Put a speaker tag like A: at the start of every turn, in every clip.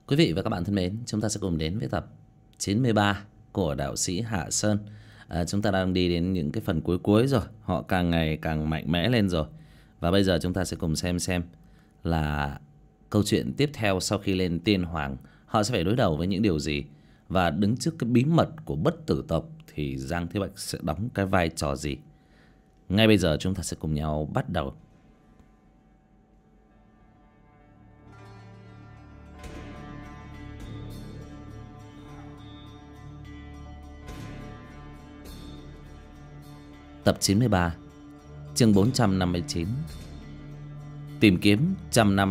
A: Quý vị và các bạn thân mến, chúng ta sẽ cùng đến với tập 93 của đạo sĩ Hạ Sơn. Chúng ta đang đi đến những cái phần cuối cuối rồi, họ càng ngày càng mạnh mẽ lên rồi. Và bây giờ chúng ta sẽ cùng xem là câu chuyện tiếp theo sau khi lên tiên hoàng, họ sẽ phải đối đầu với những điều gì. Và đứng trước cái bí mật của bất tử tộc thì Giang Thế Bạch sẽ đóng cái vai trò gì. Ngay bây giờ chúng ta sẽ cùng nhau bắt đầu. Tập 93, chương 459. Tìm kiếm trăm năm.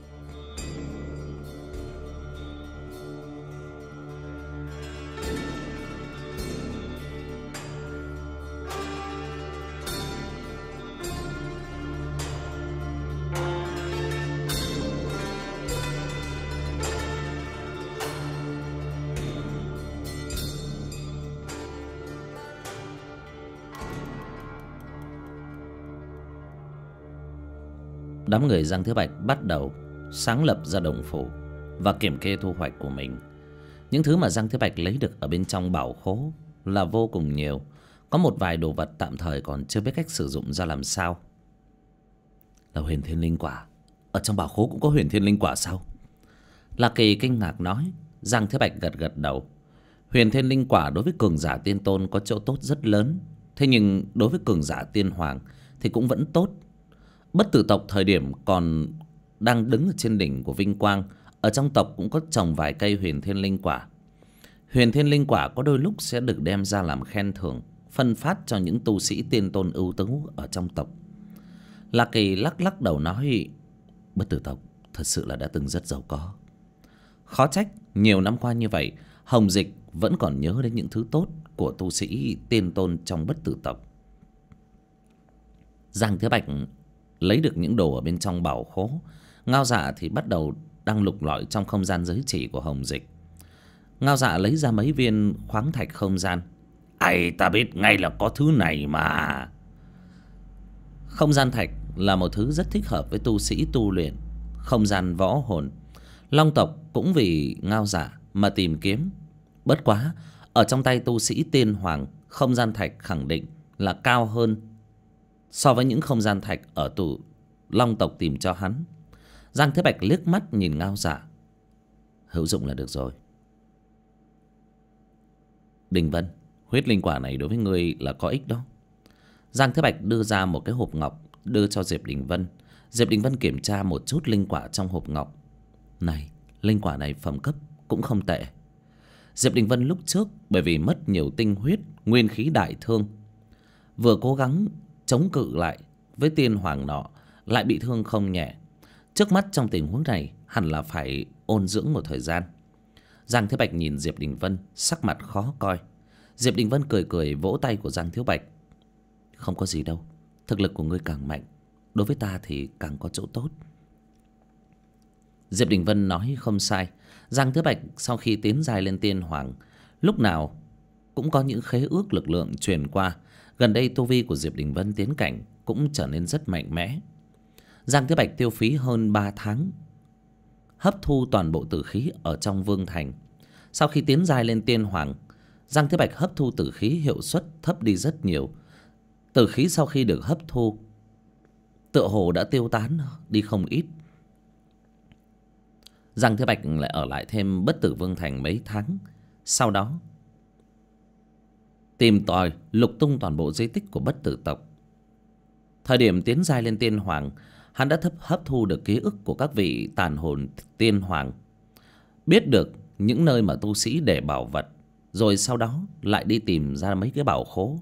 A: Đám người Giang Thế Bạch bắt đầu sáng lập ra đồng phủ và kiểm kê thu hoạch của mình. Những thứ mà Giang Thế Bạch lấy được ở bên trong bảo khố là vô cùng nhiều. Có một vài đồ vật tạm thời còn chưa biết cách sử dụng ra làm sao. Là huyền thiên linh quả. Ở trong bảo khố cũng có huyền thiên linh quả sao? Lạc Kỳ kinh ngạc nói. Giang Thế Bạch gật gật đầu. Huyền thiên linh quả đối với cường giả tiên tôn có chỗ tốt rất lớn. Thế nhưng đối với cường giả tiên hoàng thì cũng vẫn tốt. Bất tử tộc thời điểm còn đang đứng ở trên đỉnh của vinh quang, ở trong tộc cũng có trồng vài cây huyền thiên linh quả. Huyền thiên linh quả có đôi lúc sẽ được đem ra làm khen thưởng, phân phát cho những tu sĩ tiên tôn ưu tú ở trong tộc. Lạc Kỳ lắc lắc đầu nói, bất tử tộc thật sự là đã từng rất giàu có. Khó trách nhiều năm qua như vậy, Hồng Dịch vẫn còn nhớ đến những thứ tốt của tu sĩ tiên tôn trong bất tử tộc. Giang Thế Bạch lấy được những đồ ở bên trong bảo khố. Ngao Dạ thì bắt đầu đang lục lọi trong không gian giới chỉ của Hồng Dịch. Ngao Dạ lấy ra mấy viên khoáng thạch không gian. Ây, ta biết ngay là có thứ này mà. Không gian thạch là một thứ rất thích hợp với tu sĩ tu luyện không gian võ hồn. Long tộc cũng vì Ngao Dạ mà tìm kiếm. Bất quá ở trong tay tu sĩ tiên hoàng, không gian thạch khẳng định là cao hơn so với những không gian thạch ở tụ Long tộc tìm cho hắn. Giang Thế Bạch liếc mắt nhìn Ngao Dạ. Hữu dụng là được rồi. Đình Vân, huyết linh quả này đối với ngươi là có ích đó. Giang Thế Bạch đưa ra một cái hộp ngọc đưa cho Diệp Đình Vân. Diệp Đình Vân kiểm tra một chút linh quả trong hộp ngọc. Này, linh quả này phẩm cấp cũng không tệ. Diệp Đình Vân lúc trước bởi vì mất nhiều tinh huyết, nguyên khí đại thương, vừa cố gắng chống cự lại với tiên hoàng nọ, lại bị thương không nhẹ. Trước mắt trong tình huống này hẳn là phải ôn dưỡng một thời gian. Giang Thế Bạch nhìn Diệp Đình Vân sắc mặt khó coi. Diệp Đình Vân cười cười vỗ tay của Giang Thiếu Bạch. Không có gì đâu, thực lực của ngươi càng mạnh, đối với ta thì càng có chỗ tốt. Diệp Đình Vân nói không sai. Giang Thế Bạch sau khi tiến giai lên tiên hoàng, lúc nào cũng có những khế ước lực lượng truyền qua. Gần đây tu vi của Diệp Đình Vân tiến cảnh cũng trở nên rất mạnh mẽ. Giang Thế Bạch tiêu phí hơn 3 tháng hấp thu toàn bộ tử khí ở trong vương thành. Sau khi tiến giai lên tiên hoàng, Giang Thế Bạch hấp thu tử khí hiệu suất thấp đi rất nhiều. Tử khí sau khi được hấp thu tựa hồ đã tiêu tán đi không ít. Giang Thế Bạch lại ở lại thêm bất tử vương thành mấy tháng. Sau đó tìm tòi lục tung toàn bộ di tích của bất tử tộc. Thời điểm tiến giai lên tiên hoàng, hắn đã hấp thu được ký ức của các vị tàn hồn tiên hoàng, biết được những nơi mà tu sĩ để bảo vật, rồi sau đó lại đi tìm ra mấy cái bảo khố.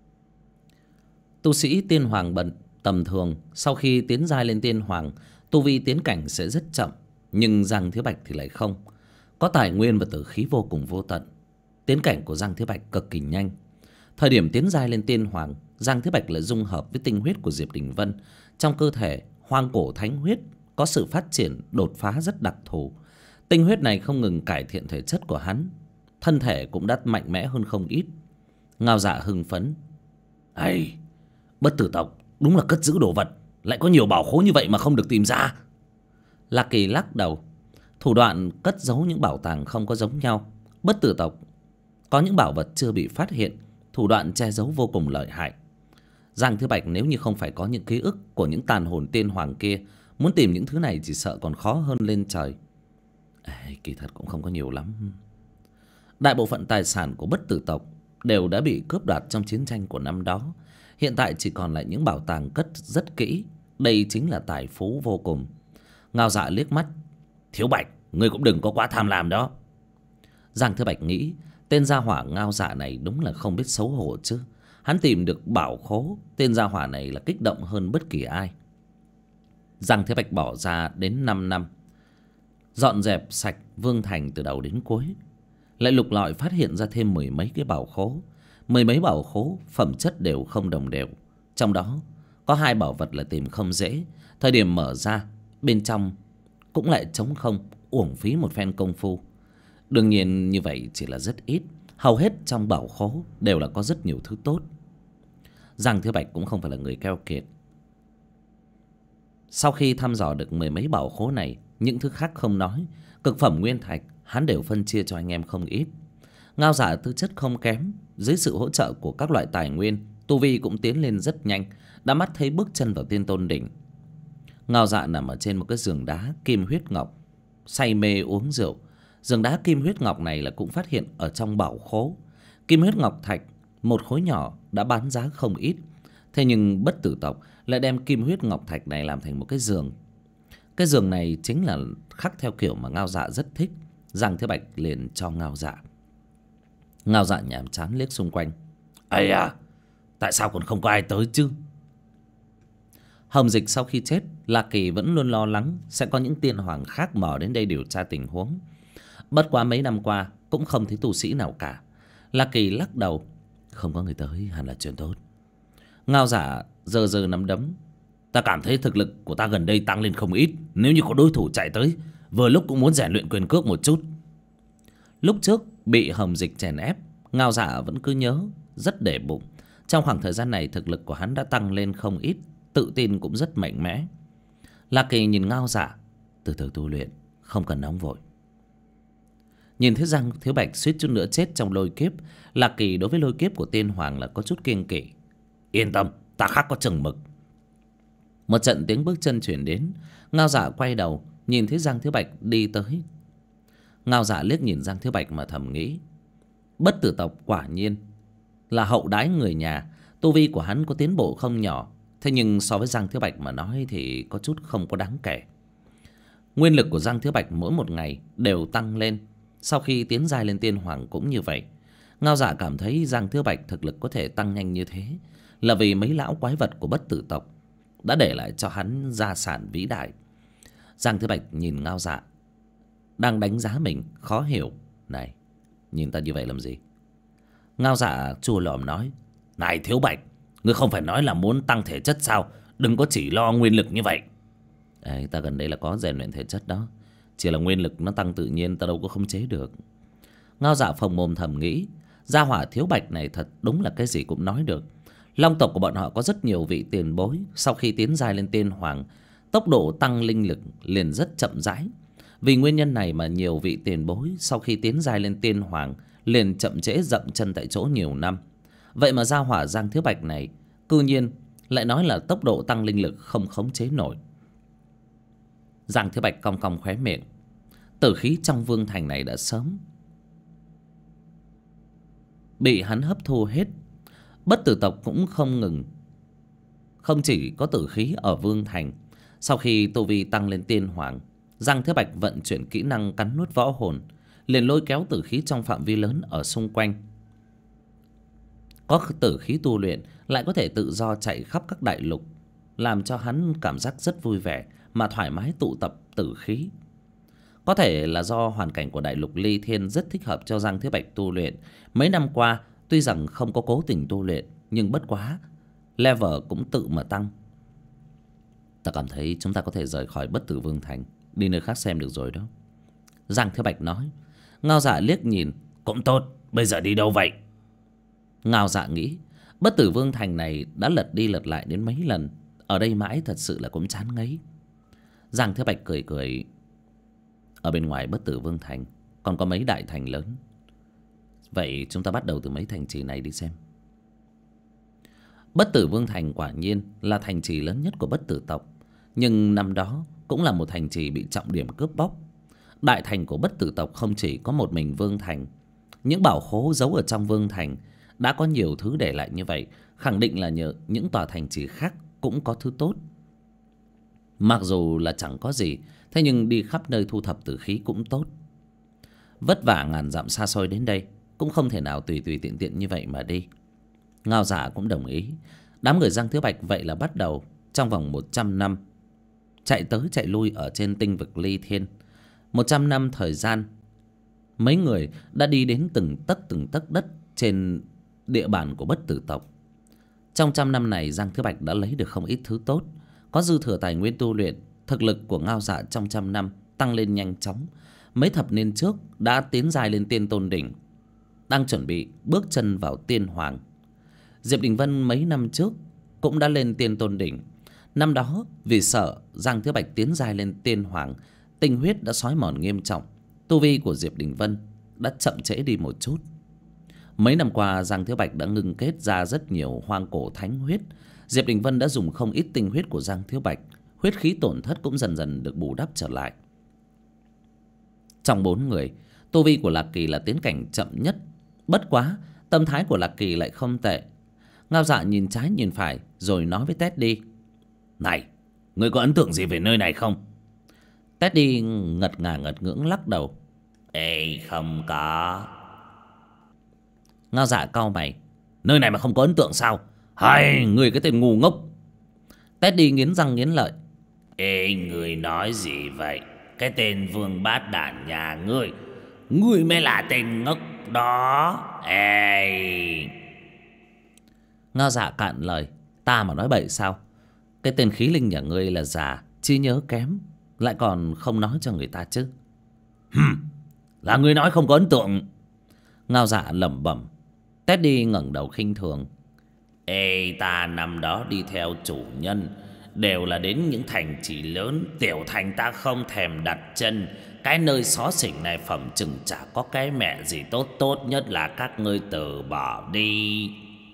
A: Tu sĩ tiên hoàng tầm thường sau khi tiến giai lên tiên hoàng, tu vi tiến cảnh sẽ rất chậm. Nhưng Giang Thế Bạch thì lại không. Có tài nguyên và tử khí vô cùng vô tận. Tiến cảnh của Giang Thế Bạch cực kỳ nhanh. Thời điểm tiến giai lên tiên hoàng, Giang Thế Bạch lại dung hợp với tinh huyết của Diệp Đình Vân. Trong cơ thể hoang cổ thánh huyết có sự phát triển đột phá rất đặc thù. Tinh huyết này không ngừng cải thiện thể chất của hắn, thân thể cũng đã mạnh mẽ hơn không ít. Ngao Dạ hưng phấn. Ây, bất tử tộc đúng là cất giữ đồ vật, lại có nhiều bảo khố như vậy mà không được tìm ra. Lạc Kỳ lắc đầu. Thủ đoạn cất giấu những bảo tàng không có giống nhau. Bất tử tộc có những bảo vật chưa bị phát hiện, thủ đoạn che giấu vô cùng lợi hại. Giang Thứ Bạch nếu như không phải có những ký ức của những tàn hồn tiên hoàng kia, muốn tìm những thứ này chỉ sợ còn khó hơn lên trời. Kỳ thật cũng không có nhiều lắm. Đại bộ phận tài sản của bất tử tộc đều đã bị cướp đoạt trong chiến tranh của năm đó. Hiện tại chỉ còn lại những bảo tàng cất rất kỹ. Đây chính là tài phú vô cùng. Ngao Dạ liếc mắt. Thiếu Bạch, ngươi cũng đừng có quá tham lam đó. Giang Thứ Bạch nghĩ, tên gia hỏa Ngao Dạ này đúng là không biết xấu hổ chứ. Hắn tìm được bảo khố, tên gia hỏa này là kích động hơn bất kỳ ai. Giang Thứ Bạch bỏ ra đến 5 năm, dọn dẹp sạch Vương Thành từ đầu đến cuối, lại lục lọi phát hiện ra thêm mười mấy cái bảo khố. Mười mấy bảo khố phẩm chất đều không đồng đều. Trong đó có 2 bảo vật là tìm không dễ. Thời điểm mở ra, bên trong cũng lại trống không, uổng phí một phen công phu. Đương nhiên như vậy chỉ là rất ít. Hầu hết trong bảo khố đều là có rất nhiều thứ tốt. Giang Thứ Bạch cũng không phải là người keo kiệt. Sau khi thăm dò được mười mấy bảo khố này, những thứ khác không nói, cực phẩm nguyên thạch hắn đều phân chia cho anh em không ít. Ngao Dạ tư chất không kém, dưới sự hỗ trợ của các loại tài nguyên, tu vi cũng tiến lên rất nhanh, đã mắt thấy bước chân vào Tiên Tôn đỉnh. Ngao Dạ nằm ở trên một cái giường đá kim huyết ngọc, say mê uống rượu. Giường đá kim huyết ngọc này là cũng phát hiện ở trong bảo khố. Kim huyết ngọc thạch một khối nhỏ đã bán giá không ít. Thế nhưng bất tử tộc lại đem kim huyết ngọc thạch này làm thành một cái giường. Cái giường này chính là khắc theo kiểu mà Ngao Dạ rất thích. Giang Thế Bạch liền cho Ngao Dạ. Ngao Dạ nhàm chán liếc xung quanh. Ây à, tại sao còn không có ai tới chứ? Hồng Dịch sau khi chết, La Kỳ vẫn luôn lo lắng sẽ có những tiên hoàng khác mò đến đây điều tra tình huống. Bất quá mấy năm qua cũng không thấy tu sĩ nào cả. La Kỳ lắc đầu. Không có người tới hẳn là chuyện tốt. Ngao Dạ giơ giơ nắm đấm. Ta cảm thấy thực lực của ta gần đây tăng lên không ít. Nếu như có đối thủ chạy tới, vừa lúc cũng muốn rèn luyện quyền cước một chút. Lúc trước bị Hồng Dịch chèn ép, Ngao Dạ vẫn cứ nhớ, rất để bụng. Trong khoảng thời gian này thực lực của hắn đã tăng lên không ít, tự tin cũng rất mạnh mẽ. La Kỳ nhìn Ngao Dạ. Từ từ tu luyện, không cần nóng vội. Nhìn thấy Giang Thiếu Bạch suýt chút nữa chết trong lôi kiếp, La Kỳ đối với lôi kiếp của tiên hoàng là có chút kiêng kỵ. Yên tâm, ta khắc có chừng mực. Một trận tiếng bước chân chuyển đến. Ngao Dạ quay đầu, nhìn thấy Giang Thiếu Bạch đi tới. Ngao Dạ liếc nhìn Giang Thiếu Bạch mà thầm nghĩ, bất tử tộc quả nhiên là hậu đãi người nhà. Tu vi của hắn có tiến bộ không nhỏ, thế nhưng so với Giang Thiếu Bạch mà nói thì có chút không có đáng kể. Nguyên lực của Giang Thiếu Bạch mỗi một ngày đều tăng lên. Sau khi tiến giai lên tiên hoàng cũng như vậy. Ngao Dạ cảm thấy Giang Thiếu Bạch thực lực có thể tăng nhanh như thế là vì mấy lão quái vật của bất tử tộc đã để lại cho hắn gia sản vĩ đại. Giang Thiếu Bạch nhìn Ngao Dạ đang đánh giá mình, khó hiểu. Này, nhìn ta như vậy làm gì? Ngao Dạ chua lòm nói. Này Thiếu Bạch, ngươi không phải nói là muốn tăng thể chất sao? Đừng có chỉ lo nguyên lực như vậy. Đấy, ta gần đây là có rèn luyện thể chất đó. Chỉ là nguyên lực nó tăng tự nhiên, ta đâu có khống chế được. Ngao Dạ phồng mồm thầm nghĩ, gia hỏa Thiếu Bạch này thật đúng là cái gì cũng nói được. Long tộc của bọn họ có rất nhiều vị tiền bối, sau khi tiến giai lên tiên hoàng, tốc độ tăng linh lực liền rất chậm rãi. Vì nguyên nhân này mà nhiều vị tiền bối sau khi tiến giai lên tiên hoàng liền chậm trễ dậm chân tại chỗ nhiều năm. Vậy mà gia hỏa Giang Thiếu Bạch này cư nhiên lại nói là tốc độ tăng linh lực không khống chế nổi. Giang Thiếu Bạch cong cong khóe miệng. Tử khí trong vương thành này đã sớm bị hắn hấp thu hết. Bất tử tộc cũng không ngừng. Không chỉ có tử khí ở vương thành. Sau khi tu vi tăng lên tiên hoàng, Giang Thiếu Bạch vận chuyển kỹ năng cắn nuốt võ hồn, liền lôi kéo tử khí trong phạm vi lớn ở xung quanh. Có tử khí tu luyện lại có thể tự do chạy khắp các đại lục, làm cho hắn cảm giác rất vui vẻ mà thoải mái tụ tập tử khí. Có thể là do hoàn cảnh của đại lục Ly Thiên rất thích hợp cho Giang Thiếu Bạch tu luyện. Mấy năm qua tuy rằng không có cố tình tu luyện, nhưng bất quá level cũng tự mà tăng. Ta cảm thấy chúng ta có thể rời khỏi Bất Tử Vương Thành, đi nơi khác xem được rồi đó. Giang Thiếu Bạch nói. Ngao Dạ liếc nhìn. Cũng tốt, bây giờ đi đâu vậy? Ngao Dạ nghĩ, Bất Tử Vương Thành này đã lật đi lật lại đến mấy lần, ở đây mãi thật sự là cũng chán ngấy. Giang Thiếu Bạch cười cười. Ở bên ngoài Bất Tử Vương thành còn có mấy đại thành lớn. Vậy chúng ta bắt đầu từ mấy thành trì này đi xem. Bất Tử Vương thành quả nhiên là thành trì lớn nhất của Bất Tử tộc, nhưng năm đó cũng là một thành trì bị trọng điểm cướp bóc. Đại thành của Bất Tử tộc không chỉ có một mình Vương thành. Những bảo khố giấu ở trong Vương thành đã có nhiều thứ để lại như vậy, khẳng định là nhờ những tòa thành trì khác cũng có thứ tốt. Mặc dù là chẳng có gì, thế nhưng đi khắp nơi thu thập tử khí cũng tốt. Vất vả ngàn dặm xa xôi đến đây, cũng không thể nào tùy tùy tiện tiện như vậy mà đi. Ngao Dạ cũng đồng ý. Đám người Giang Thiếu Bạch vậy là bắt đầu trong vòng 100 năm chạy tới chạy lui ở trên tinh vực Ly Thiên. 100 năm thời gian, mấy người đã đi đến từng tấc đất trên địa bàn của Bất Tử tộc. Trong trăm năm này, Giang Thiếu Bạch đã lấy được không ít thứ tốt, có dư thừa tài nguyên tu luyện. Thực lực của Ngao Dạ trong trăm năm tăng lên nhanh chóng. Mấy thập niên trước đã tiến giai lên tiên tôn đỉnh, đang chuẩn bị bước chân vào tiên hoàng. Diệp Đình Vân mấy năm trước cũng đã lên tiên tôn đỉnh. Năm đó vì sợ Giang Thiếu Bạch tiến giai lên tiên hoàng, tinh huyết đã xói mòn nghiêm trọng. Tu vi của Diệp Đình Vân đã chậm trễ đi một chút. Mấy năm qua Giang Thiếu Bạch đã ngưng kết ra rất nhiều hoang cổ thánh huyết. Diệp Đình Vân đã dùng không ít tinh huyết của Giang Thiếu Bạch, huyết khí tổn thất cũng dần dần được bù đắp trở lại. Trong 4 người, tu vi của Lạc Kỳ là tiến cảnh chậm nhất. Bất quá tâm thái của Lạc Kỳ lại không tệ. Ngao Dạ nhìn trái nhìn phải rồi nói với Teddy: "Này, ngươi có ấn tượng gì về nơi này không?" Teddy ngật ngà ngật ngưỡng lắc đầu: "Ê, không có." Ngao Dạ cau mày: "Nơi này mà không có ấn tượng sao? Hay, ngươi cái tên ngu ngốc." Teddy nghiến răng nghiến lợi: "Ê, ngươi nói gì vậy? Cái tên vương bát đản nhà ngươi, ngươi mới là tên ngốc đó." Ê. Ngao Dạ cạn lời: "Ta mà nói bậy sao? Cái tên khí linh nhà ngươi là già, trí nhớ kém, lại còn không nói cho người ta chứ." "Là ngươi nói không có ấn tượng." Ngao Dạ lẩm bẩm. Teddy ngẩng đầu khinh thường: "Ê, ta năm đó đi theo chủ nhân đều là đến những thành trì lớn, tiểu thành ta không thèm đặt chân. Cái nơi xó xỉnh này phẩm chừng chả có cái mẹ gì tốt, tốt nhất là các ngươi từ bỏ đi."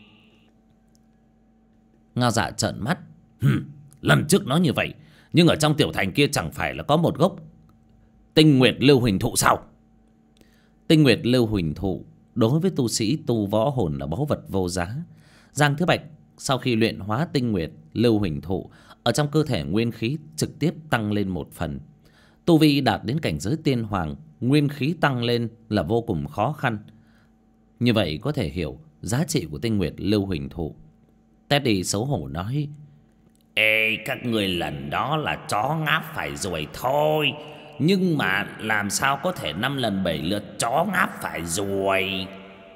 A: Ngao Dạ trợn mắt: "Lần trước nói như vậy, nhưng ở trong tiểu thành kia chẳng phải là có một gốc Tinh Nguyệt Lưu Huỳnh Thụ sao?" Tinh Nguyệt Lưu Huỳnh Thụ đối với tu sĩ tu võ hồn là báu vật vô giá. Giang Thứ Bạch sau khi luyện hóa Tinh Nguyệt Lưu Huỳnh Thụ, ở trong cơ thể nguyên khí trực tiếp tăng lên 1 phần. Tu vi đạt đến cảnh giới tiên hoàng, nguyên khí tăng lên là vô cùng khó khăn. Như vậy có thể hiểu giá trị của Tinh Nguyệt Lưu Huỳnh Thụ. Teddy xấu hổ nói: "Ê, các ngươi lần đó là chó ngáp phải ruồi thôi, nhưng mà làm sao có thể 5 lần 7 lượt chó ngáp phải ruồi."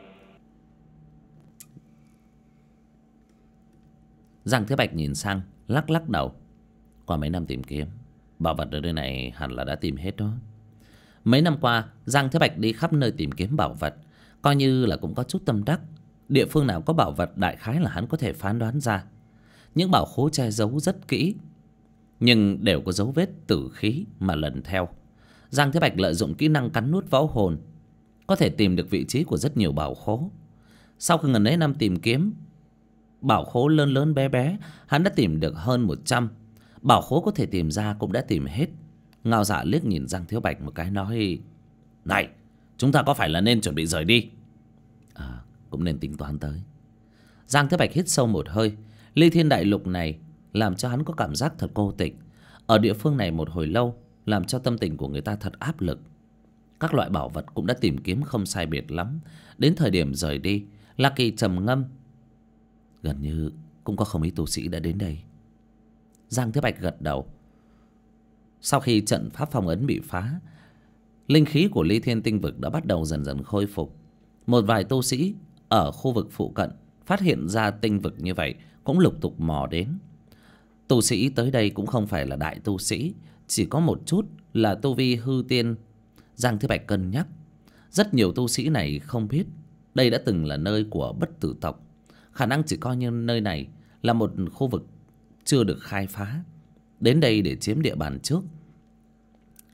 A: Giang Thế Bạch nhìn sang lắc lắc đầu: "Qua mấy năm tìm kiếm, bảo vật ở nơi này hẳn là đã tìm hết đó." Mấy năm qua Giang Thế Bạch đi khắp nơi tìm kiếm bảo vật, coi như là cũng có chút tâm đắc. Địa phương nào có bảo vật đại khái là hắn có thể phán đoán ra. Những bảo khố che giấu rất kỹ, nhưng đều có dấu vết tử khí mà lần theo. Giang Thế Bạch lợi dụng kỹ năng cắn nuốt võ hồn, có thể tìm được vị trí của rất nhiều bảo khố. Sau khi ngần ấy năm tìm kiếm, bảo khố lớn lớn bé bé hắn đã tìm được hơn 100. Bảo khố có thể tìm ra cũng đã tìm hết. Ngao Dạ liếc nhìn Giang Thiếu Bạch một cái nói: "Này, chúng ta có phải là nên chuẩn bị rời đi?" Cũng nên tính toán tới. Giang Thế Bạch hít sâu một hơi. Ly Thiên Đại Lục này làm cho hắn có cảm giác thật cô tịch. Ở địa phương này một hồi lâu làm cho tâm tình của người ta thật áp lực. Các loại bảo vật cũng đã tìm kiếm không sai biệt lắm. Đến thời điểm rời đi, La Kỳ trầm ngâm: "Gần như cũng có không ít tu sĩ đã đến đây." Giang Thế Bạch gật đầu. Sau khi trận pháp phong ấn bị phá, linh khí của Ly Thiên Tinh Vực đã bắt đầu dần dần khôi phục. Một vài tu sĩ ở khu vực phụ cận phát hiện ra tinh vực như vậy cũng lục tục mò đến. Tu sĩ tới đây cũng không phải là đại tu sĩ, chỉ có một chút là tu vi hư tiên. Giang Thế Bạch cân nhắc, rất nhiều tu sĩ này không biết đây đã từng là nơi của Bất Tử tộc, khả năng chỉ coi như nơi này là một khu vực chưa được khai phá, đến đây để chiếm địa bàn trước.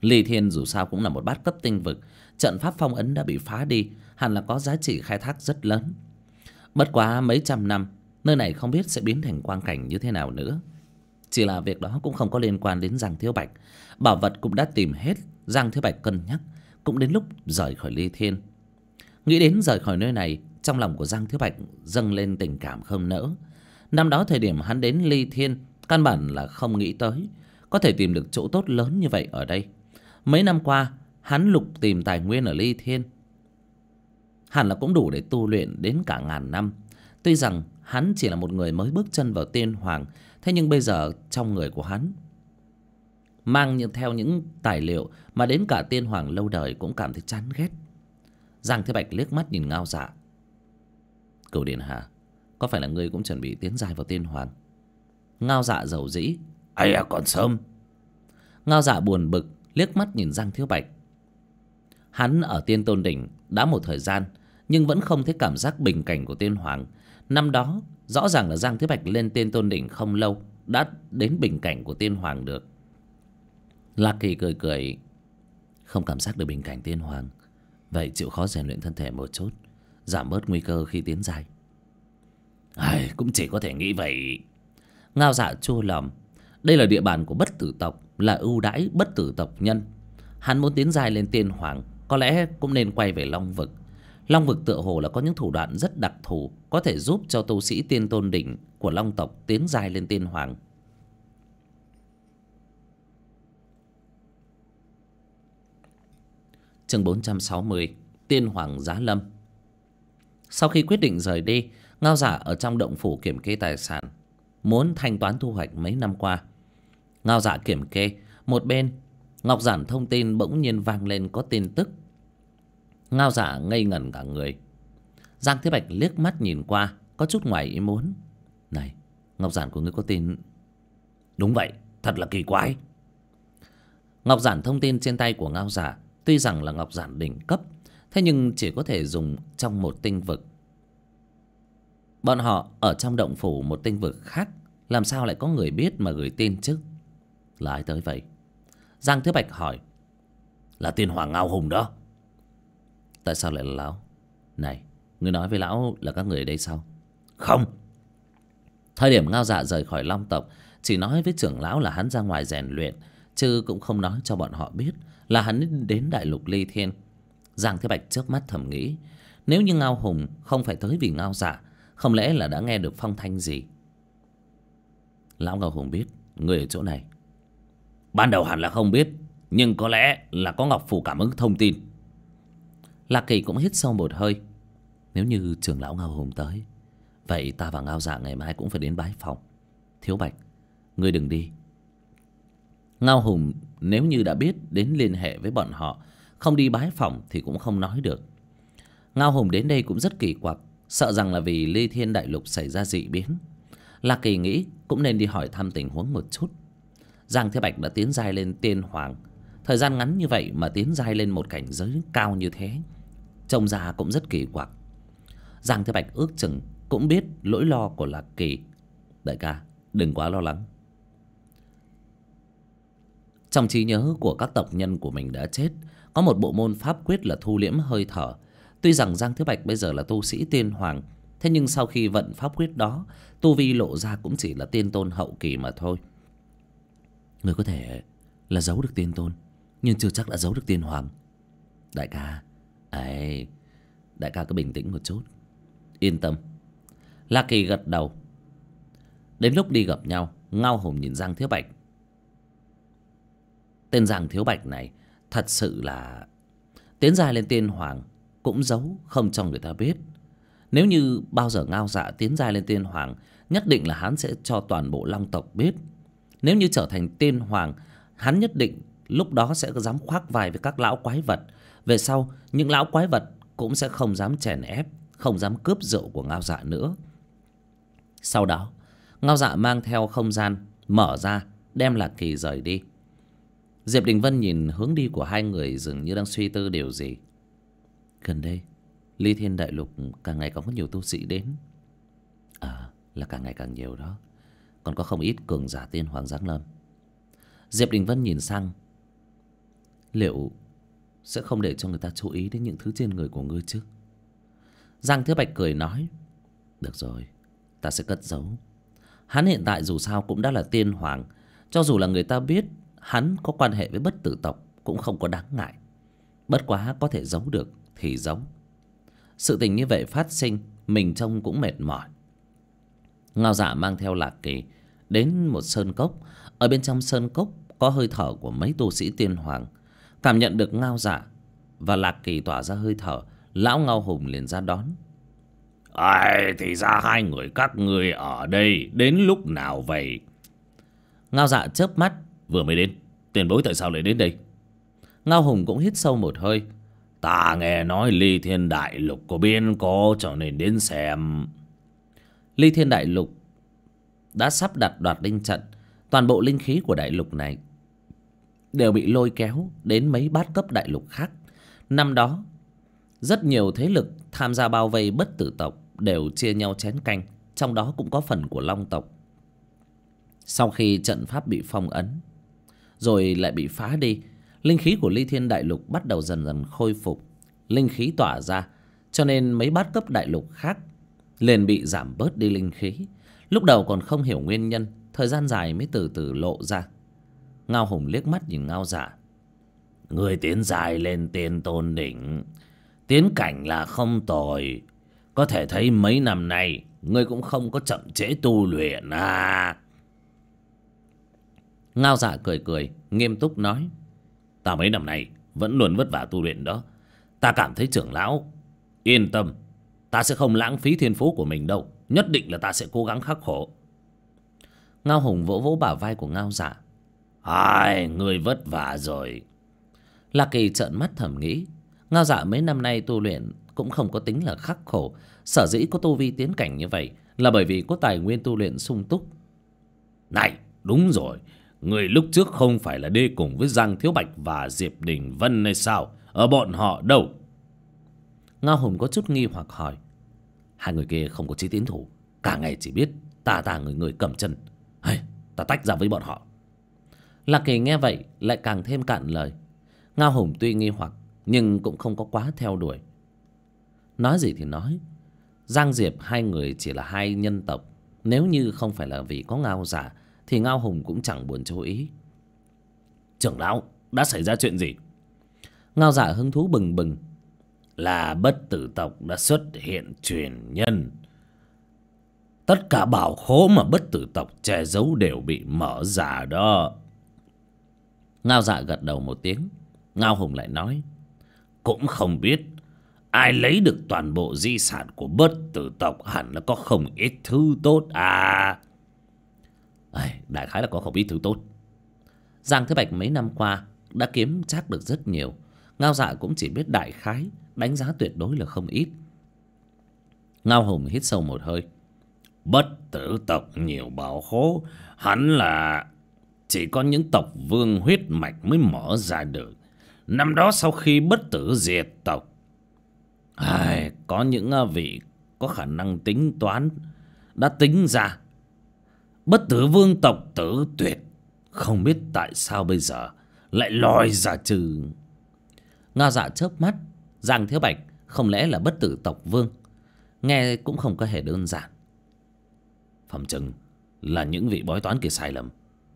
A: Ly Thiên dù sao cũng là một bát cấp tinh vực, trận pháp phong ấn đã bị phá đi, hẳn là có giá trị khai thác rất lớn. Bất quá mấy trăm năm, nơi này không biết sẽ biến thành quang cảnh như thế nào nữa. Chỉ là việc đó cũng không có liên quan đến Giang Thiếu Bạch. Bảo vật cũng đã tìm hết. Giang Thiếu Bạch cân nhắc cũng đến lúc rời khỏi Ly Thiên. Nghĩ đến rời khỏi nơi này, trong lòng của Giang Thiếu Bạch dâng lên tình cảm không nỡ. Năm đó thời điểm hắn đến Ly Thiên, căn bản là không nghĩ tới có thể tìm được chỗ tốt lớn như vậy ở đây. Mấy năm qua hắn lục tìm tài nguyên ở Ly Thiên, hẳn là cũng đủ để tu luyện đến cả ngàn năm. Tuy rằng hắn chỉ là một người mới bước chân vào tiên hoàng, thế nhưng bây giờ trong người của hắn mang theo những tài liệu mà đến cả tiên hoàng lâu đời cũng cảm thấy chán ghét. Giang Thế Bạch liếc mắt nhìn Ngao Dạ. Cửu Điện Hà, có phải là ngươi cũng chuẩn bị tiến giai vào tiên hoàng? Ngao Dạ dầu dĩ. Ây à, còn sớm. Ngao Dạ buồn bực liếc mắt nhìn Giang Thiếu Bạch. Hắn ở Tiên Tôn Đỉnh đã một thời gian, nhưng vẫn không thấy cảm giác bình cảnh của tiên hoàng. Năm đó rõ ràng là Giang Thiếu Bạch lên Tiên Tôn Đỉnh không lâu đã đến bình cảnh của tiên hoàng được. Lạc Kỳ cười cười. Không cảm giác được bình cảnh tiên hoàng, vậy chịu khó rèn luyện thân thể một chút, giảm bớt nguy cơ khi tiến giai. Ai, cũng chỉ có thể nghĩ vậy. Ngao Dạ chua lòng. Đây là địa bàn của bất tử tộc, là ưu đãi bất tử tộc nhân. Hắn muốn tiến giai lên tiên hoàng, có lẽ cũng nên quay về Long Vực. Long Vực tựa hồ là có những thủ đoạn rất đặc thù, có thể giúp cho tu sĩ Tiên Tôn Đỉnh của Long tộc tiến giai lên tiên hoàng. Chương 460, Tiên Hoàng Giá Lâm. Sau khi quyết định rời đi, Ngao Dạ ở trong động phủ kiểm kê tài sản, muốn thanh toán thu hoạch mấy năm qua. Ngao Dạ kiểm kê, một bên ngọc giản thông tin bỗng nhiên vang lên có tin tức. Ngao Dạ ngây ngẩn cả người. Giang Thế Bạch liếc mắt nhìn qua, có chút ngoài ý muốn. Này, ngọc giản của ngươi có tin? Đúng vậy, thật là kỳ quái. Ngọc giản thông tin trên tay của Ngao Dạ tuy rằng là ngọc giản đỉnh cấp, thế nhưng chỉ có thể dùng trong một tinh vực. Bọn họ ở trong động phủ một tinh vực khác, làm sao lại có người biết mà gửi tin chứ? Là ai tới vậy? Giang Thế Bạch hỏi. Là tiên hoàng Ngao Hùng đó. Tại sao lại là lão? Này, ngươi nói với lão là các người ở đây sao? Không. Thời điểm Ngao Dạ rời khỏi Long tộc, chỉ nói với trưởng lão là hắn ra ngoài rèn luyện, chứ cũng không nói cho bọn họ biết là hắn đến đại lục Ly Thiên. Giang Thế Bạch chớp mắt thầm nghĩ, nếu như Ngao Hùng không phải tới vì Ngao Dạ, không lẽ là đã nghe được phong thanh gì? Lão Ngao Hùng biết người ở chỗ này. Ban đầu hẳn là không biết, nhưng có lẽ là có Ngọc Phủ cảm ứng thông tin. Lạc Kỳ cũng hít sâu một hơi. Nếu như trưởng lão Ngao Hùng tới, vậy ta và Ngao Dạ ngày mai cũng phải đến bái phòng. Thiếu Bạch, ngươi đừng đi. Ngao Hùng nếu như đã biết đến liên hệ với bọn họ, không đi bái phòng thì cũng không nói được. Ngao Hùng đến đây cũng rất kỳ quặc, sợ rằng là vì Ly Thiên đại lục xảy ra dị biến. Lạc Kỳ nghĩ cũng nên đi hỏi thăm tình huống một chút. Giang Thế Bạch đã tiến giai lên tiên hoàng, thời gian ngắn như vậy mà tiến giai lên một cảnh giới cao như thế, trông ra cũng rất kỳ quặc. Giang Thế Bạch ước chừng cũng biết nỗi lo của Lạc Kỳ. Đại ca, đừng quá lo lắng. Trong trí nhớ của các tộc nhân của mình đã chết, có một bộ môn pháp quyết là thu liễm hơi thở. Tuy rằng Giang Thế Bạch bây giờ là tu sĩ tiên hoàng, thế nhưng sau khi vận pháp quyết đó, tu vi lộ ra cũng chỉ là tiên tôn hậu kỳ mà thôi. Người có thể là giấu được tiên tôn, nhưng chưa chắc đã giấu được tiên hoàng. Đại ca, ấy, đại ca cứ bình tĩnh một chút, yên tâm. La Kỳ gật đầu. Đến lúc đi gặp nhau, Ngao Hùng nhìn Giang Thiếu Bạch. Tên Giang Thiếu Bạch này thật sự là tiến giai lên tiên hoàng cũng giấu không cho người ta biết. Nếu như bao giờ Ngao Dạ tiến giai lên tiên hoàng, nhất định là hắn sẽ cho toàn bộ Long tộc biết. Nếu như trở thành tiên hoàng, hắn nhất định lúc đó sẽ dám khoác vai với các lão quái vật. Về sau, những lão quái vật cũng sẽ không dám chèn ép, không dám cướp rượu của Ngao Dạ nữa. Sau đó, Ngao Dạ mang theo không gian mở ra, đem Lạc Kỳ rời đi. Diệp Đình Vân nhìn hướng đi của hai người, dường như đang suy tư điều gì. Gần đây, Ly Thiên đại lục càng ngày càng có nhiều tu sĩ đến. Là càng ngày càng nhiều đó. Còn có không ít cường giả tiên hoàng giáng lâm. Diệp Đình Vân nhìn sang liệu sẽ không để cho người ta chú ý đến những thứ trên người của ngươi chứ? Giang Thiếu Bạch cười nói, được rồi, ta sẽ cất giấu. Hắn hiện tại dù sao cũng đã là tiên hoàng, cho dù là người ta biết hắn có quan hệ với bất tử tộc cũng không có đáng ngại. Bất quá có thể giấu được thì giấu. Sự tình như vậy phát sinh, mình trông cũng mệt mỏi. Ngao Dạ mang theo Lạc Kỳ đến một sơn cốc. Ở bên trong sơn cốc có hơi thở của mấy tu sĩ tiên hoàng. Cảm nhận được Ngao Dạ và Lạc Kỳ tỏa ra hơi thở, lão Ngao Hùng liền ra đón.
B: Ai, thì ra hai người các ngươi ở đây đến lúc nào vậy?
A: Ngao Dạ chớp mắt,
B: vừa mới đến. Tiền bối tại sao lại đến đây?
A: Ngao Hùng cũng hít sâu một hơi.
B: Ta nghe nói Ly Thiên Đại Lục có biến cố cho nên đến xem.
A: Ly Thiên Đại Lục đã sắp đặt đoạt linh trận. Toàn bộ linh khí của đại lục này đều bị lôi kéo đến mấy bát cấp đại lục khác. Năm đó rất nhiều thế lực tham gia bao vây bất tử tộc, đều chia nhau chén canh, trong đó cũng có phần của Long tộc. Sau khi trận pháp bị phong ấn rồi lại bị phá đi, linh khí của Ly Thiên Đại Lục bắt đầu dần dần khôi phục. Linh khí tỏa ra, cho nên mấy bát cấp đại lục khác liền bị giảm bớt đi linh khí. Lúc đầu còn không hiểu nguyên nhân, thời gian dài mới từ từ lộ ra. Ngao Hùng liếc mắt nhìn Ngao Dạ.
B: Người tiến dài lên tiên tôn đỉnh, tiến cảnh là không tồi. Có thể thấy mấy năm nay ngươi cũng không có chậm trễ tu luyện à.
A: Ngao Dạ cười cười, nghiêm túc nói,
B: ta mấy năm nay vẫn luôn vất vả tu luyện đó. Ta cảm thấy trưởng lão yên tâm, ta sẽ không lãng phí thiên phú của mình đâu. Nhất định là ta sẽ cố gắng khắc khổ.
A: Ngao Hùng vỗ vỗ bả vai của Ngao Dạ.
B: Ai, ngươi vất vả rồi.
A: Lạc Kỳ trợn mắt thầm nghĩ, Ngao Dạ mấy năm nay tu luyện cũng không có tính là khắc khổ. Sở dĩ có tu vi tiến cảnh như vậy là bởi vì có tài nguyên tu luyện sung túc.
B: Này, đúng rồi, người lúc trước không phải là đi cùng với Giang Thiếu Bạch và Diệp Đình Vân hay sao? Ở bọn họ đâu?
A: Ngao Hùng có chút nghi hoặc hỏi.
B: Hai người kia không có chí tiến thủ, cả ngày chỉ biết ta người cầm chân. Hay, ta tách ra với bọn họ.
A: Lạc Kỳ nghe vậy lại càng thêm cạn lời. Ngao Hùng tuy nghi hoặc nhưng cũng không có quá theo đuổi. Nói gì thì nói, Giang Diệp hai người chỉ là hai nhân tộc. Nếu như không phải là vì có Ngao Dạ thì Ngao Hùng cũng chẳng buồn chú ý.
B: Trưởng lão, đã xảy ra chuyện gì?
A: Ngao Dạ hứng thú bừng bừng.
B: Là bất tử tộc đã xuất hiện truyền nhân. Tất cả bảo khố mà bất tử tộc che giấu đều bị mở ra đó.
A: Ngao Dạ gật đầu một tiếng. Ngao Hùng lại nói,
B: cũng không biết ai lấy được toàn bộ di sản của bất tử tộc, hẳn là có không ít thứ tốt à.
A: Đại khái là có không ít thứ tốt. Giang Thế Bạch mấy năm qua đã kiếm trác được rất nhiều. Ngao Dạ cũng chỉ biết đại khái, đánh giá tuyệt đối là không ít. Ngao Hùng hít sâu một hơi.
B: Bất tử tộc nhiều bảo khố, hẳn là chỉ có những tộc vương huyết mạch mới mở ra được. Năm đó sau khi bất tử diệt tộc, có những vị có khả năng tính toán đã tính ra bất tử vương tộc tử tuyệt. Không biết tại sao bây giờ lại lòi ra trừ.
A: Ngao Dạ chớp mắt. Giang Thiếu Bạch không lẽ là bất tử tộc vương? Nghe cũng không có hề đơn giản.
B: Phẩm chừng là những vị bói toán kia sai lầm.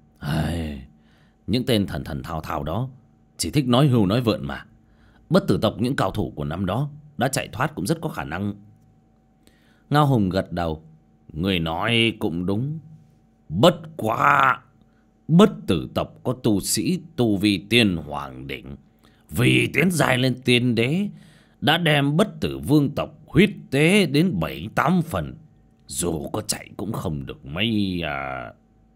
B: Những tên thần thần thao thao đó chỉ thích nói hưu nói vượn mà. Bất tử tộc những cao thủ của năm đó đã chạy thoát cũng rất có khả năng.
A: Ngao Hùng gật đầu.
B: Người nói cũng đúng. Bất quá bất tử tộc có tu sĩ tu vi tiên hoàng đỉnh, vì tiến dài lên tiên đế đã đem bất tử vương tộc huyết tế đến 7-8 phần. Dù có chạy cũng không được mấy à.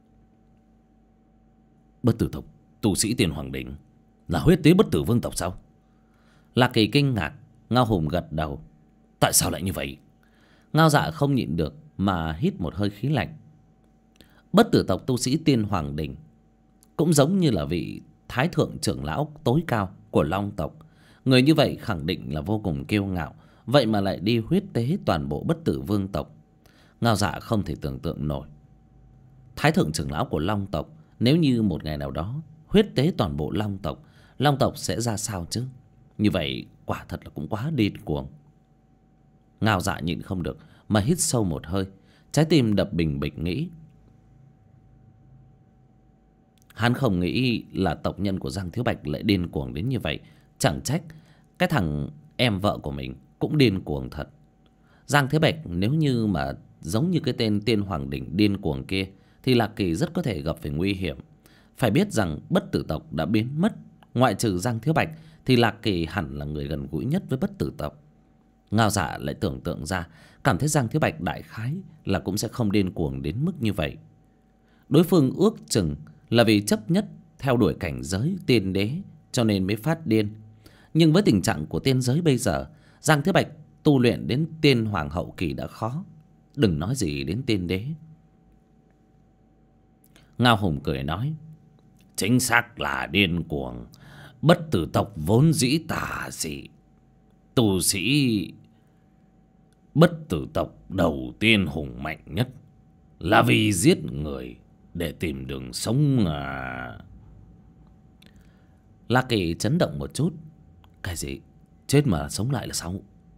B: Bất tử tộc tu sĩ tiên hoàng đỉnh là huyết tế bất tử vương tộc sao?
A: Lạc Kỳ kinh ngạc. Ngao Hùng gật đầu.
B: Tại sao lại như vậy?
A: Ngao Dạ không nhịn được mà hít một hơi khí lạnh. Bất tử tộc tu sĩ tiên hoàng đỉnh cũng giống như là vị thái thượng trưởng lão tối cao của Long tộc. Người như vậy khẳng định là vô cùng kiêu ngạo, vậy mà lại đi huyết tế toàn bộ bất tử vương tộc. Ngao Dạ không thể tưởng tượng nổi. Thái thượng trưởng lão của Long tộc nếu như một ngày nào đó huyết tế toàn bộ Long tộc, Long tộc sẽ ra sao chứ? Như vậy quả thật là cũng quá điên cuồng. Ngao Dạ nhịn không được mà hít sâu một hơi, trái tim đập bình bịch nghĩ. Hắn không nghĩ là tộc nhân của Giang Thiếu Bạch lại điên cuồng đến như vậy. Chẳng trách cái thằng em vợ của mình cũng điên cuồng thật. Giang Thiếu Bạch nếu như mà giống như cái tên Tiên Hoàng Đỉnh điên cuồng kia thì Lạc Kỳ rất có thể gặp phải nguy hiểm. Phải biết rằng bất tử tộc đã biến mất, ngoại trừ Giang Thiếu Bạch thì Lạc Kỳ hẳn là người gần gũi nhất với bất tử tộc. Ngao Dạ lại tưởng tượng ra, cảm thấy Giang Thiếu Bạch đại khái là cũng sẽ không điên cuồng đến mức như vậy. Đối phương ước chừng là vì chấp nhất theo đuổi cảnh giới tiên đế cho nên mới phát điên. Nhưng với tình trạng của tiên giới bây giờ, Giang Thiếu Bạch tu luyện đến tiên hoàng hậu kỳ đã khó, đừng nói gì đến tiên đế. Ngao Hùng cười nói,
B: chính xác là điên cuồng. Bất tử tộc vốn dĩ tà dị. Tu sĩ bất tử tộc đầu tiên hùng mạnh nhất là vì giết người để tìm đường sống à.
A: La Kỳ chấn động một chút. Cái gì? Chết mà sống lại là sao?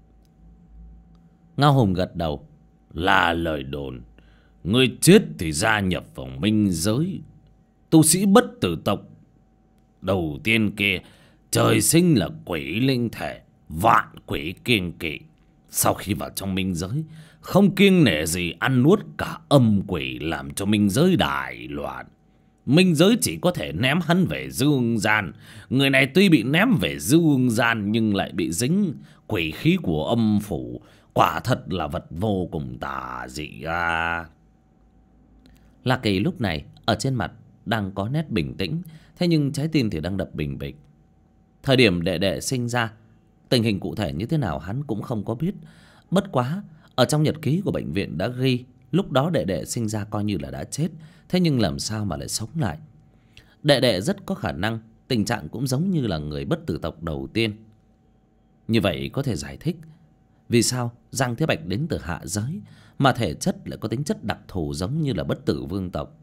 A: Ngao Hùng gật đầu.
B: Là lời đồn. Người chết thì gia nhập vào minh giới. Tu sĩ bất tử tộc đầu tiên kia trời sinh là quỷ linh thể, vạn quỷ kiêng kỵ. Sau khi vào trong minh giới, không kiêng nể gì ăn nuốt cả âm quỷ, làm cho minh giới đại loạn. Minh giới chỉ có thể ném hắn về dương gian. Người này tuy bị ném về dương gian nhưng lại bị dính quỷ khí của âm phủ. Quả thật là vật vô cùng tà dị à.
A: La Kỳ lúc này ở trên mặt đang có nét bình tĩnh, thế nhưng trái tim thì đang đập bình bịch. Thời điểm đệ đệ sinh ra, tình hình cụ thể như thế nào hắn cũng không có biết. Bất quá ở trong nhật ký của bệnh viện đã ghi lúc đó đệ đệ sinh ra coi như là đã chết, thế nhưng làm sao mà lại sống lại. Đệ đệ rất có khả năng tình trạng cũng giống như là người bất tử tộc đầu tiên. Như vậy có thể giải thích vì sao Giang Thế Bạch đến từ hạ giới mà thể chất lại có tính chất đặc thù giống như là bất tử vương tộc.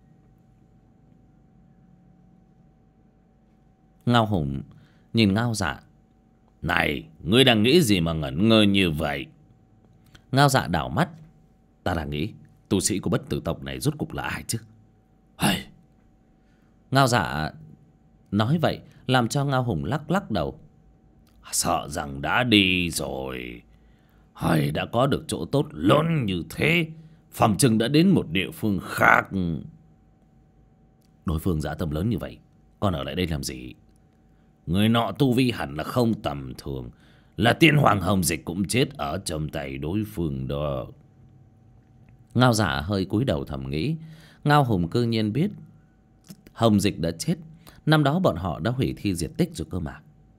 A: Ngao Hùng nhìn Ngao Dạ.
B: Này, ngươi đang nghĩ gì mà ngẩn ngơ như vậy?
A: Ngao Dạ đảo mắt. Ta đang nghĩ tu sĩ của bất tử tộc này rốt cục là ai chứ?
B: Hay.
A: Ngao Dạ nói vậy làm cho Ngao Hùng lắc lắc đầu.
B: Sợ rằng đã đi rồi. Hay đã có được chỗ tốt lớn như thế, phòng chừng đã đến một địa phương khác.
A: Đối phương dã tâm lớn như vậy, còn ở lại đây làm gì?
B: Người nọ tu vi hẳn là không tầm thường. Là tiên hoàng Hồng Dịch cũng chết ở trong tay đối phương đó.
A: Ngao Dạ hơi cúi đầu thầm nghĩ. Ngao Hùng cư nhiên biết Hồng Dịch đã chết. Năm đó bọn họ đã hủy thi diệt tích rồi cơ mà.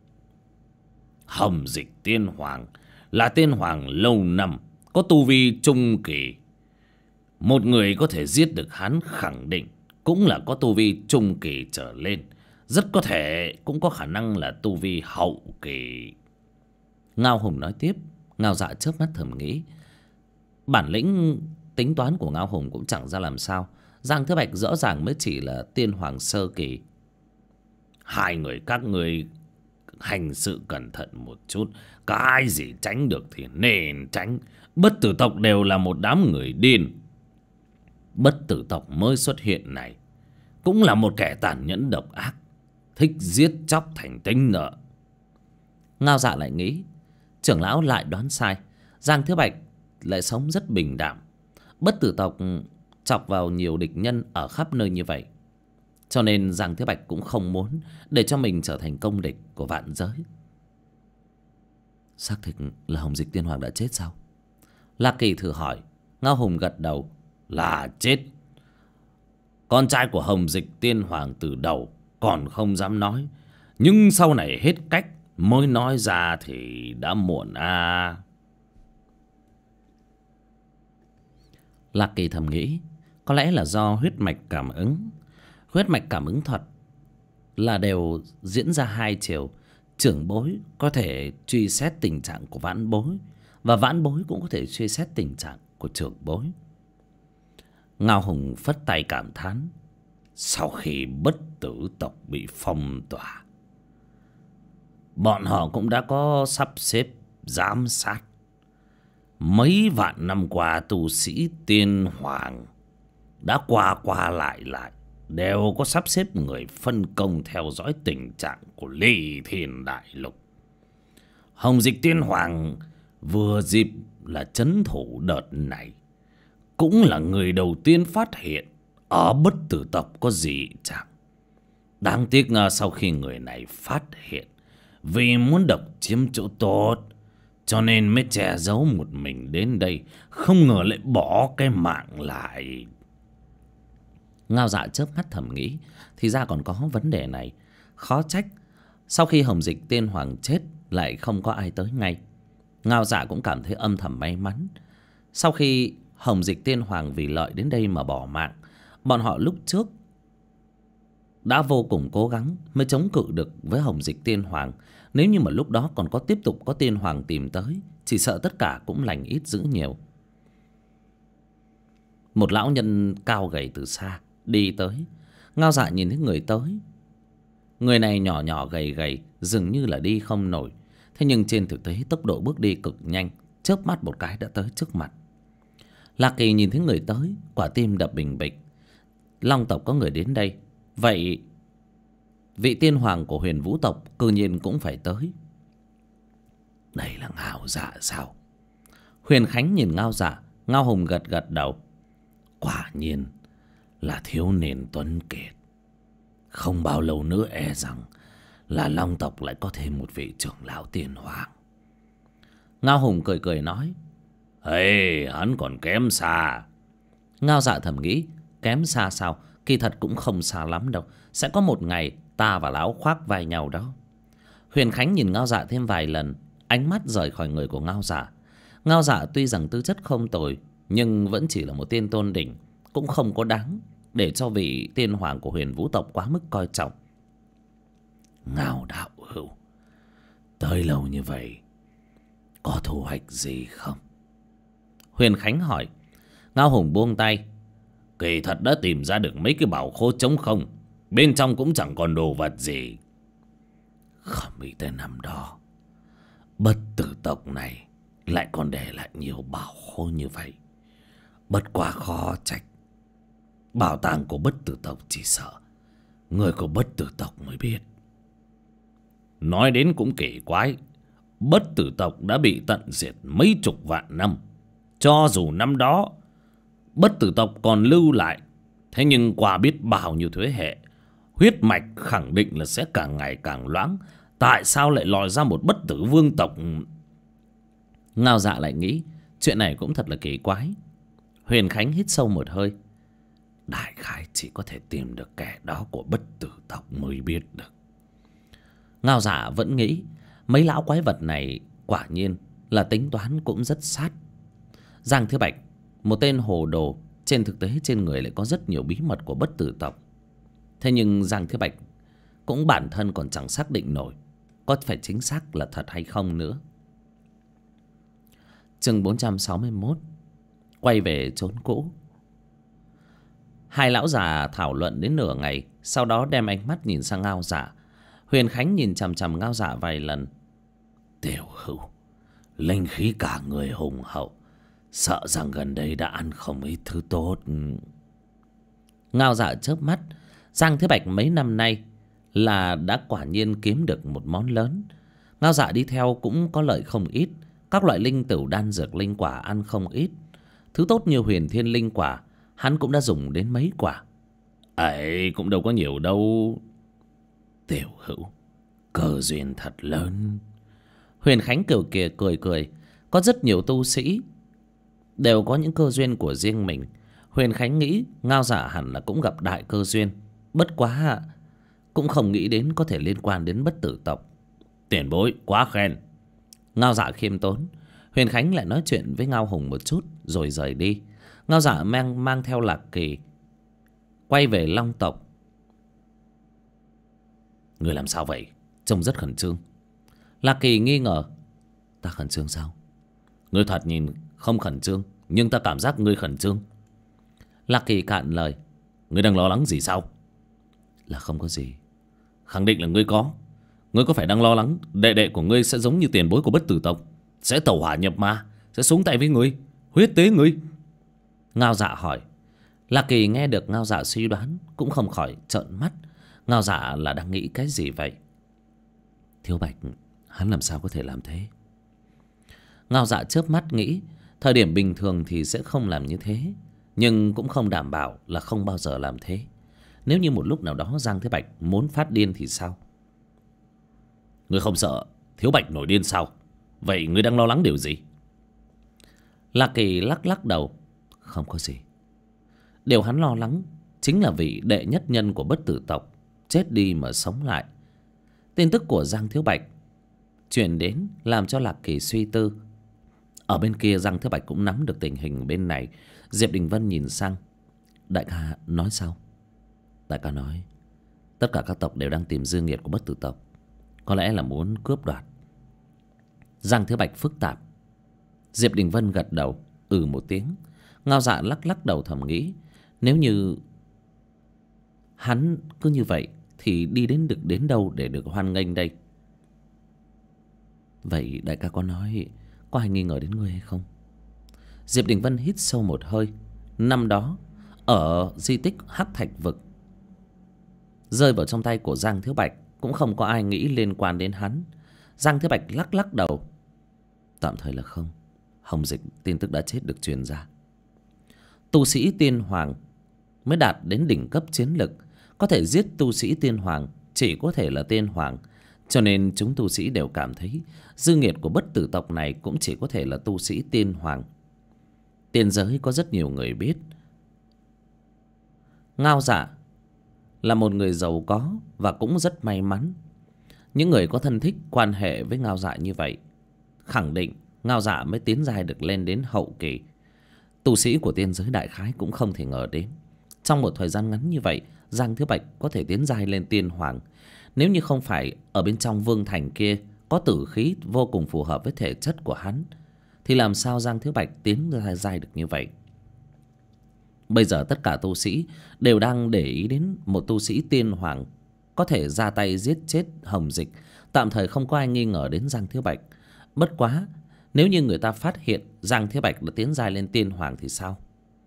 B: Hồng Dịch tiên hoàng là tiên hoàng lâu năm, có tu vi trung kỳ. Một người có thể giết được hắn khẳng định cũng là có tu vi trung kỳ trở lên. Rất có thể cũng có khả năng là tu vi hậu kỳ.
A: Ngao Hùng nói tiếp. Ngao Dạ chớp mắt thầm nghĩ. Bản lĩnh tính toán của Ngao Hùng cũng chẳng ra làm sao. Giang Thế Bạch rõ ràng mới chỉ là tiên hoàng sơ kỳ.
B: Hai người các người hành sự cẩn thận một chút. Cái gì tránh được thì nên tránh. Bất tử tộc đều là một đám người điên. Bất tử tộc mới xuất hiện này cũng là một kẻ tàn nhẫn độc ác, thích giết chóc thành tính nợ.
A: Ngao Dạ lại nghĩ trưởng lão lại đoán sai. Giang Thế Bạch lại sống rất bình đạm. Bất tử tộc chọc vào nhiều địch nhân ở khắp nơi như vậy, cho nên Giang Thế Bạch cũng không muốn để cho mình trở thành công địch của vạn giới. Xác thực là Hồng Dịch tiên hoàng đã chết sao? La Kỳ thử hỏi. Ngao Hùng gật đầu.
B: Là chết. Con trai của Hồng Dịch tiên hoàng từ đầu còn không dám nói, nhưng sau này hết cách mới nói ra thì đã muộn à.
A: Lạc Kỳ thầm nghĩ có lẽ là do huyết mạch cảm ứng. Huyết mạch cảm ứng thuật là đều diễn ra hai chiều. Trưởng bối có thể truy xét tình trạng của vãn bối, và vãn bối cũng có thể truy xét tình trạng của trưởng bối. Ngao Hùng phất tay cảm thán.
B: Sau khi bất tử tộc bị phong tỏa, bọn họ cũng đã có sắp xếp giám sát. Mấy vạn năm qua tu sĩ tiên hoàng đã qua qua lại đều có sắp xếp người phân công theo dõi tình trạng của Ly Thiên Đại Lục. Hồng Dịch Tiên Hoàng vừa dịp là trấn thủ đợt này, cũng là người đầu tiên phát hiện ở Bất Tử tộc có dị trạng. Đáng tiếc sau khi người này phát hiện, vì muốn độc chiếm chỗ tốt, cho nên mới che giấu một mình đến đây, không ngờ lại bỏ cái mạng lại.
A: Ngao Dạ chớp mắt thầm nghĩ, thì ra còn có vấn đề này. Khó trách sau khi Hồng Dịch Tiên Hoàng chết lại không có ai tới ngay. Ngao Dạ cũng cảm thấy âm thầm may mắn. Sau khi Hồng Dịch Tiên Hoàng vì lợi đến đây mà bỏ mạng, bọn họ lúc trước đã vô cùng cố gắng mới chống cự được với Hồng Dịch Tiên Hoàng. Nếu như mà lúc đó còn có tiếp tục có Tiên Hoàng tìm tới, chỉ sợ tất cả cũng lành ít dữ nhiều. Một lão nhân cao gầy từ xa đi tới. Ngao Dạ nhìn thấy người tới. Người này nhỏ nhỏ gầy gầy, dường như là đi không nổi. Thế nhưng trên thực tế tốc độ bước đi cực nhanh, chớp mắt một cái đã tới trước mặt. Lạc Kỳ nhìn thấy người tới, quả tim đập bình bịch. Long tộc có người đến đây, vậy vị tiên hoàng của Huyền Vũ tộc cư nhiên cũng phải tới.
B: Đây là Ngao Dạ sao?
A: Huyền Khánh nhìn Ngao Dạ. Ngao Hùng gật gật đầu.
B: Quả nhiên là thiếu niên tuấn kiệt. Không bao lâu nữa e rằng là Long tộc lại có thêm một vị trưởng lão tiên hoàng.
A: Ngao Hùng cười cười nói,
B: Ê, hắn còn kém xa.
A: Ngao Dạ thầm nghĩ, kém xa sao? Kỳ thật cũng không xa lắm đâu. Sẽ có một ngày ta và lão khoác vai nhau đó. Huyền Khánh nhìn Ngao Dạ thêm vài lần, ánh mắt rời khỏi người của Ngao Dạ. Ngao Dạ tuy rằng tư chất không tồi, nhưng vẫn chỉ là một tiên tôn đỉnh, cũng không có đáng để cho vị tiên hoàng của Huyền Vũ tộc quá mức coi trọng.
B: Ngao đạo hữu, tới lâu như vậy có thu hoạch gì không?
A: Huyền Khánh hỏi. Ngao Hùng buông tay.
B: Kỳ thật đã tìm ra được mấy cái bảo khố trống không, bên trong cũng chẳng còn đồ vật gì. Không nghĩ tới năm đó Bất Tử tộc này lại còn để lại nhiều bảo khố như vậy. Bất quá khó trách, bảo tàng của Bất Tử tộc chỉ sợ người của Bất Tử tộc mới biết. Nói đến cũng kỳ quái, Bất Tử tộc đã bị tận diệt mấy chục vạn năm. Cho dù năm đó Bất Tử tộc còn lưu lại, thế nhưng qua biết bao nhiêu thế hệ, huyết mạch khẳng định là sẽ càng ngày càng loãng. Tại sao lại lòi ra một Bất Tử vương tộc?
A: Ngao Dạ lại nghĩ, chuyện này cũng thật là kỳ quái. Huyền Khánh hít sâu một hơi.
B: Đại khái chỉ có thể tìm được kẻ đó của Bất Tử tộc mới biết được.
A: Ngao Dạ vẫn nghĩ mấy lão quái vật này quả nhiên là tính toán cũng rất sát. Giang Thứ Bạch, một tên hồ đồ, trên thực tế trên người lại có rất nhiều bí mật của Bất Tử tộc. Thế nhưng Giang Thứ Bạch cũng bản thân còn chẳng xác định nổi có phải chính xác là thật hay không nữa. Chương 461. Quay về chốn cũ. Hai lão già thảo luận đến nửa ngày, sau đó đem ánh mắt nhìn sang Ngao Dạ. Huyền Khánh nhìn chằm chằm Ngao Dạ vài lần.
B: Tiểu hữu, linh khí cả người hùng hậu, sợ rằng gần đây đã ăn không ít thứ tốt.
A: Ngao Dạ chớp mắt. Giang Thế Bạch mấy năm nay là đã quả nhiên kiếm được một món lớn. Ngao Dạ đi theo cũng có lợi không ít. Các loại linh tửu đan dược linh quả ăn không ít. Thứ tốt như huyền thiên linh quả hắn cũng đã dùng đến mấy quả.
B: Ấy cũng đâu có nhiều đâu. Tiểu hữu, cơ duyên thật lớn.
A: Huyền Khánh kiểu kìa cười cười. Có rất nhiều tu sĩ đều có những cơ duyên của riêng mình. Huyền Khánh nghĩ Ngao Dạ hẳn là cũng gặp đại cơ duyên, bất quá cũng không nghĩ đến có thể liên quan đến Bất Tử tộc.
B: Tiền bối quá khen.
A: Ngao Dạ khiêm tốn. Huyền Khánh lại nói chuyện với Ngao Hùng một chút rồi rời đi. Ngao Dạ mang theo Lạc Kỳ quay về Long tộc.
B: Người làm sao vậy? Trông rất khẩn trương.
A: Lạc Kỳ nghi ngờ.
B: Ta khẩn trương sao? Ngươi thật nhìn không khẩn trương, nhưng ta cảm giác ngươi khẩn trương.
A: Lạc Kỳ cạn lời.
B: Ngươi đang lo lắng gì sao?
A: Là không có gì.
B: Khẳng định là ngươi có. Ngươi có phải đang lo lắng đệ đệ của ngươi sẽ giống như tiền bối của Bất Tử tộc, sẽ tẩu hỏa nhập ma, sẽ xuống tay với ngươi, huyết tế ngươi?
A: Ngao Dạ hỏi. Lạc Kỳ nghe được Ngao Dạ suy đoán cũng không khỏi trợn mắt. Ngao Dạ là đang nghĩ cái gì vậy? Thiếu Bạch hắn làm sao có thể làm thế? Ngao Dạ chớp mắt nghĩ, thời điểm bình thường thì sẽ không làm như thế, nhưng cũng không đảm bảo là không bao giờ làm thế. Nếu như một lúc nào đó Giang Thế Bạch muốn phát điên thì sao?
B: Ngươi không sợ Thiếu Bạch nổi điên sao? Vậy ngươi đang lo lắng điều gì?
A: Lạc Kỳ lắc lắc đầu. Không có gì. Điều hắn lo lắng chính là vị đệ nhất nhân của Bất Tử tộc chết đi mà sống lại. Tin tức của Giang Thiếu Bạch truyền đến làm cho Lạc Kỳ suy tư. Ở bên kia Giang Thiếu Bạch cũng nắm được tình hình bên này. Diệp Đình Vân nhìn sang. Đại ca nói sao? Đại ca nói tất cả các tộc đều đang tìm dư nghiệt của Bất Tử tộc, có lẽ là muốn cướp đoạt. Giang Thiếu Bạch phức tạp. Diệp Đình Vân gật đầu một tiếng. Ngao Dạ lắc lắc đầu thầm nghĩ, nếu như hắn cứ như vậy thì đi đến đâu để được hoan nghênh đây? Vậy đại ca có nói có ai nghi ngờ đến ngươi hay không? Diệp Đình Vân hít sâu một hơi. Năm đó ở di tích Hắc Thạch Vực rơi vào trong tay của Giang Thiếu Bạch, cũng không có ai nghĩ liên quan đến hắn. Giang Thiếu Bạch lắc lắc đầu. Tạm thời là không. Hồng Dịch tin tức đã chết được truyền ra. Tu sĩ tiên hoàng mới đạt đến đỉnh cấp chiến lực, có thể giết tu sĩ tiên hoàng chỉ có thể là tiên hoàng, cho nên chúng tu sĩ đều cảm thấy dư nghiệt của Bất Tử tộc này cũng chỉ có thể là tu sĩ tiên hoàng. Tiên giới có rất nhiều người biết Ngao Dạ là một người giàu có và cũng rất may mắn. Những người có thân thích quan hệ với Ngao Dạ như vậy khẳng định Ngao Dạ mới tiến giai được lên đến hậu kỳ. Tu sĩ của tiên giới đại khái cũng không thể ngờ đến trong một thời gian ngắn như vậy Giang Thiếu Bạch có thể tiến giai lên tiên hoàng. Nếu như không phải ở bên trong vương thành kia có tử khí vô cùng phù hợp với thể chất của hắn, thì làm sao Giang Thiếu Bạch tiến giai được như vậy? Bây giờ tất cả tu sĩ đều đang để ý đến một tu sĩ tiên hoàng có thể ra tay giết chết Hồng Dịch. Tạm thời không có ai nghi ngờ đến Giang Thiếu Bạch. Bất quá nếu như người ta phát hiện Giang Thiếu Bạch đã tiến giai lên tiên hoàng thì sao?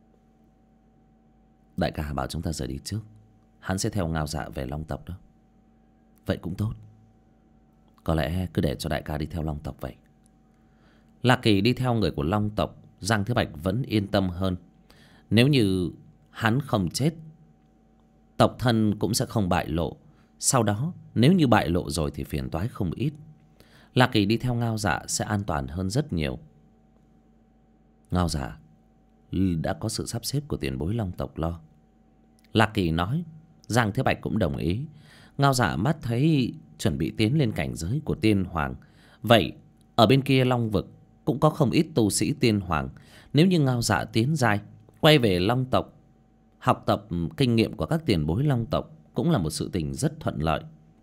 A: Đại ca bảo chúng ta rời đi trước, hắn sẽ theo Ngao Dạ về Long tộc đó. Vậy cũng tốt. Có lẽ cứ để cho đại ca đi theo Long tộc vậy. Lạc Kỳ đi theo người của Long tộc, Giang Thiếu Bạch vẫn yên tâm hơn. Nếu như hắn không chết, tộc thân cũng sẽ không bại lộ. Sau đó nếu như bại lộ rồi thì phiền toái không ít. Lạc Kỳ đi theo Ngao Dạ sẽ an toàn hơn rất nhiều. Ngao Dạ đã có sự sắp xếp của tiền bối Long tộc lo. Lạc Kỳ nói. Giang Thiếu Bạch cũng đồng ý. Ngao Dạ mắt thấy chuẩn bị tiến lên cảnh giới của tiên hoàng. Vậy ở bên kia Long vực cũng có không ít tu sĩ tiên hoàng. Nếu như Ngao Dạ tiến giai quay về Long tộc học tập kinh nghiệm của các tiền bối Long tộc cũng là một sự tình rất thuận lợi.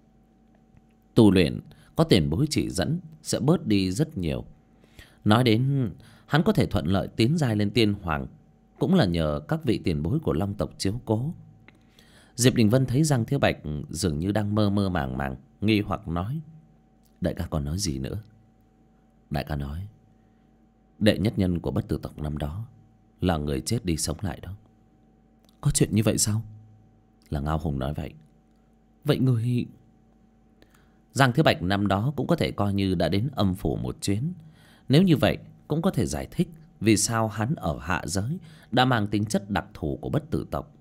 A: Tu luyện có tiền bối chỉ dẫn sẽ bớt đi rất nhiều. Nói đến hắn có thể thuận lợi tiến giai lên tiên hoàng cũng là nhờ các vị tiền bối của Long tộc chiếu cố. Diệp Đình Vân thấy Giang Thiếu Bạch dường như đang mơ mơ màng màng, nghi hoặc nói. Đại ca còn nói gì nữa? Đại ca nói đệ nhất nhân của Bất Tử tộc năm đó là người chết đi sống lại đó. Có chuyện như vậy sao? Là Ngao Hùng nói vậy. Vậy người... Giang Thiếu Bạch năm đó cũng có thể coi như đã đến âm phủ một chuyến. Nếu như vậy cũng có thể giải thích vì sao hắn ở hạ giới đã mang tính chất đặc thù của Bất Tử tộc.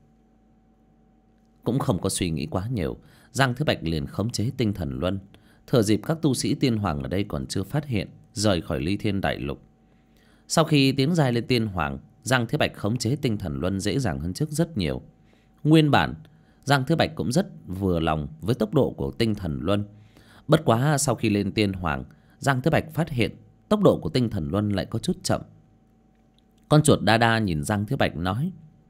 A: Cũng không có suy nghĩ quá nhiều, Giang Thiếu Bạch liền khống chế tinh thần luân, thừa dịp các tu sĩ tiên hoàng ở đây còn chưa phát hiện, rời khỏi Ly Thiên Đại Lục. Sau khi tiến giai lên tiên hoàng, Giang Thiếu Bạch khống chế tinh thần luân dễ dàng hơn trước rất nhiều. Nguyên bản Giang Thiếu Bạch cũng rất vừa lòng với tốc độ của tinh thần luân. Bất quá sau khi lên tiên hoàng, Giang Thiếu Bạch phát hiện tốc độ của tinh thần luân lại có chút chậm. Con chuột Đa Đa nhìn Giang Thiếu Bạch nói.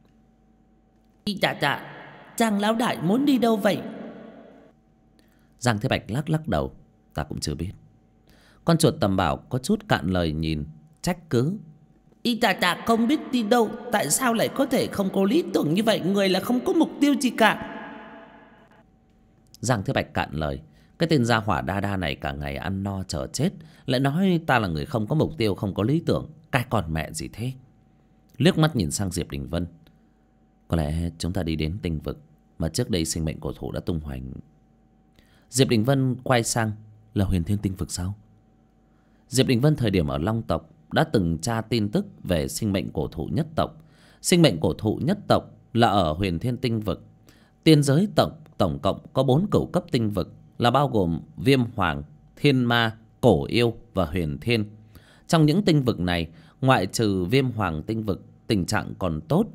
C: Dạ, Giang lão đại muốn đi đâu vậy?
A: Giang Thiếu Bạch lắc lắc đầu. Ta cũng chưa biết. Con chuột Tầm Bảo có chút cạn lời nhìn, trách cứ.
C: Dạ, không biết đi đâu. Tại sao lại có thể không có lý tưởng như vậy? Người là không có mục tiêu gì cả.
A: Giang Thiếu Bạch cạn lời. Cái tên gia hỏa đa đa này cả ngày ăn no chờ chết, lại nói ta là người không có mục tiêu, không có lý tưởng. Cái con mẹ gì thế? Liếc mắt nhìn sang Diệp Đình Vân. Có lẽ chúng ta đi đến tinh vực mà trước đây sinh mệnh cổ thụ đã tung hoành. Diệp Đình Vân quay sang. Là Huyền Thiên tinh vực sao? Diệp Đình Vân thời điểm ở Long tộc đã từng tra tin tức về sinh mệnh cổ thụ nhất tộc. Sinh mệnh cổ thụ nhất tộc là ở Huyền Thiên tinh vực. Tiên giới tổng cộng có 4 cửu cấp tinh vực, là bao gồm Viêm Hoàng, Thiên Ma, Cổ Yêu và Huyền Thiên. Trong những tinh vực này, ngoại trừ Viêm Hoàng tinh vực tình trạng còn tốt,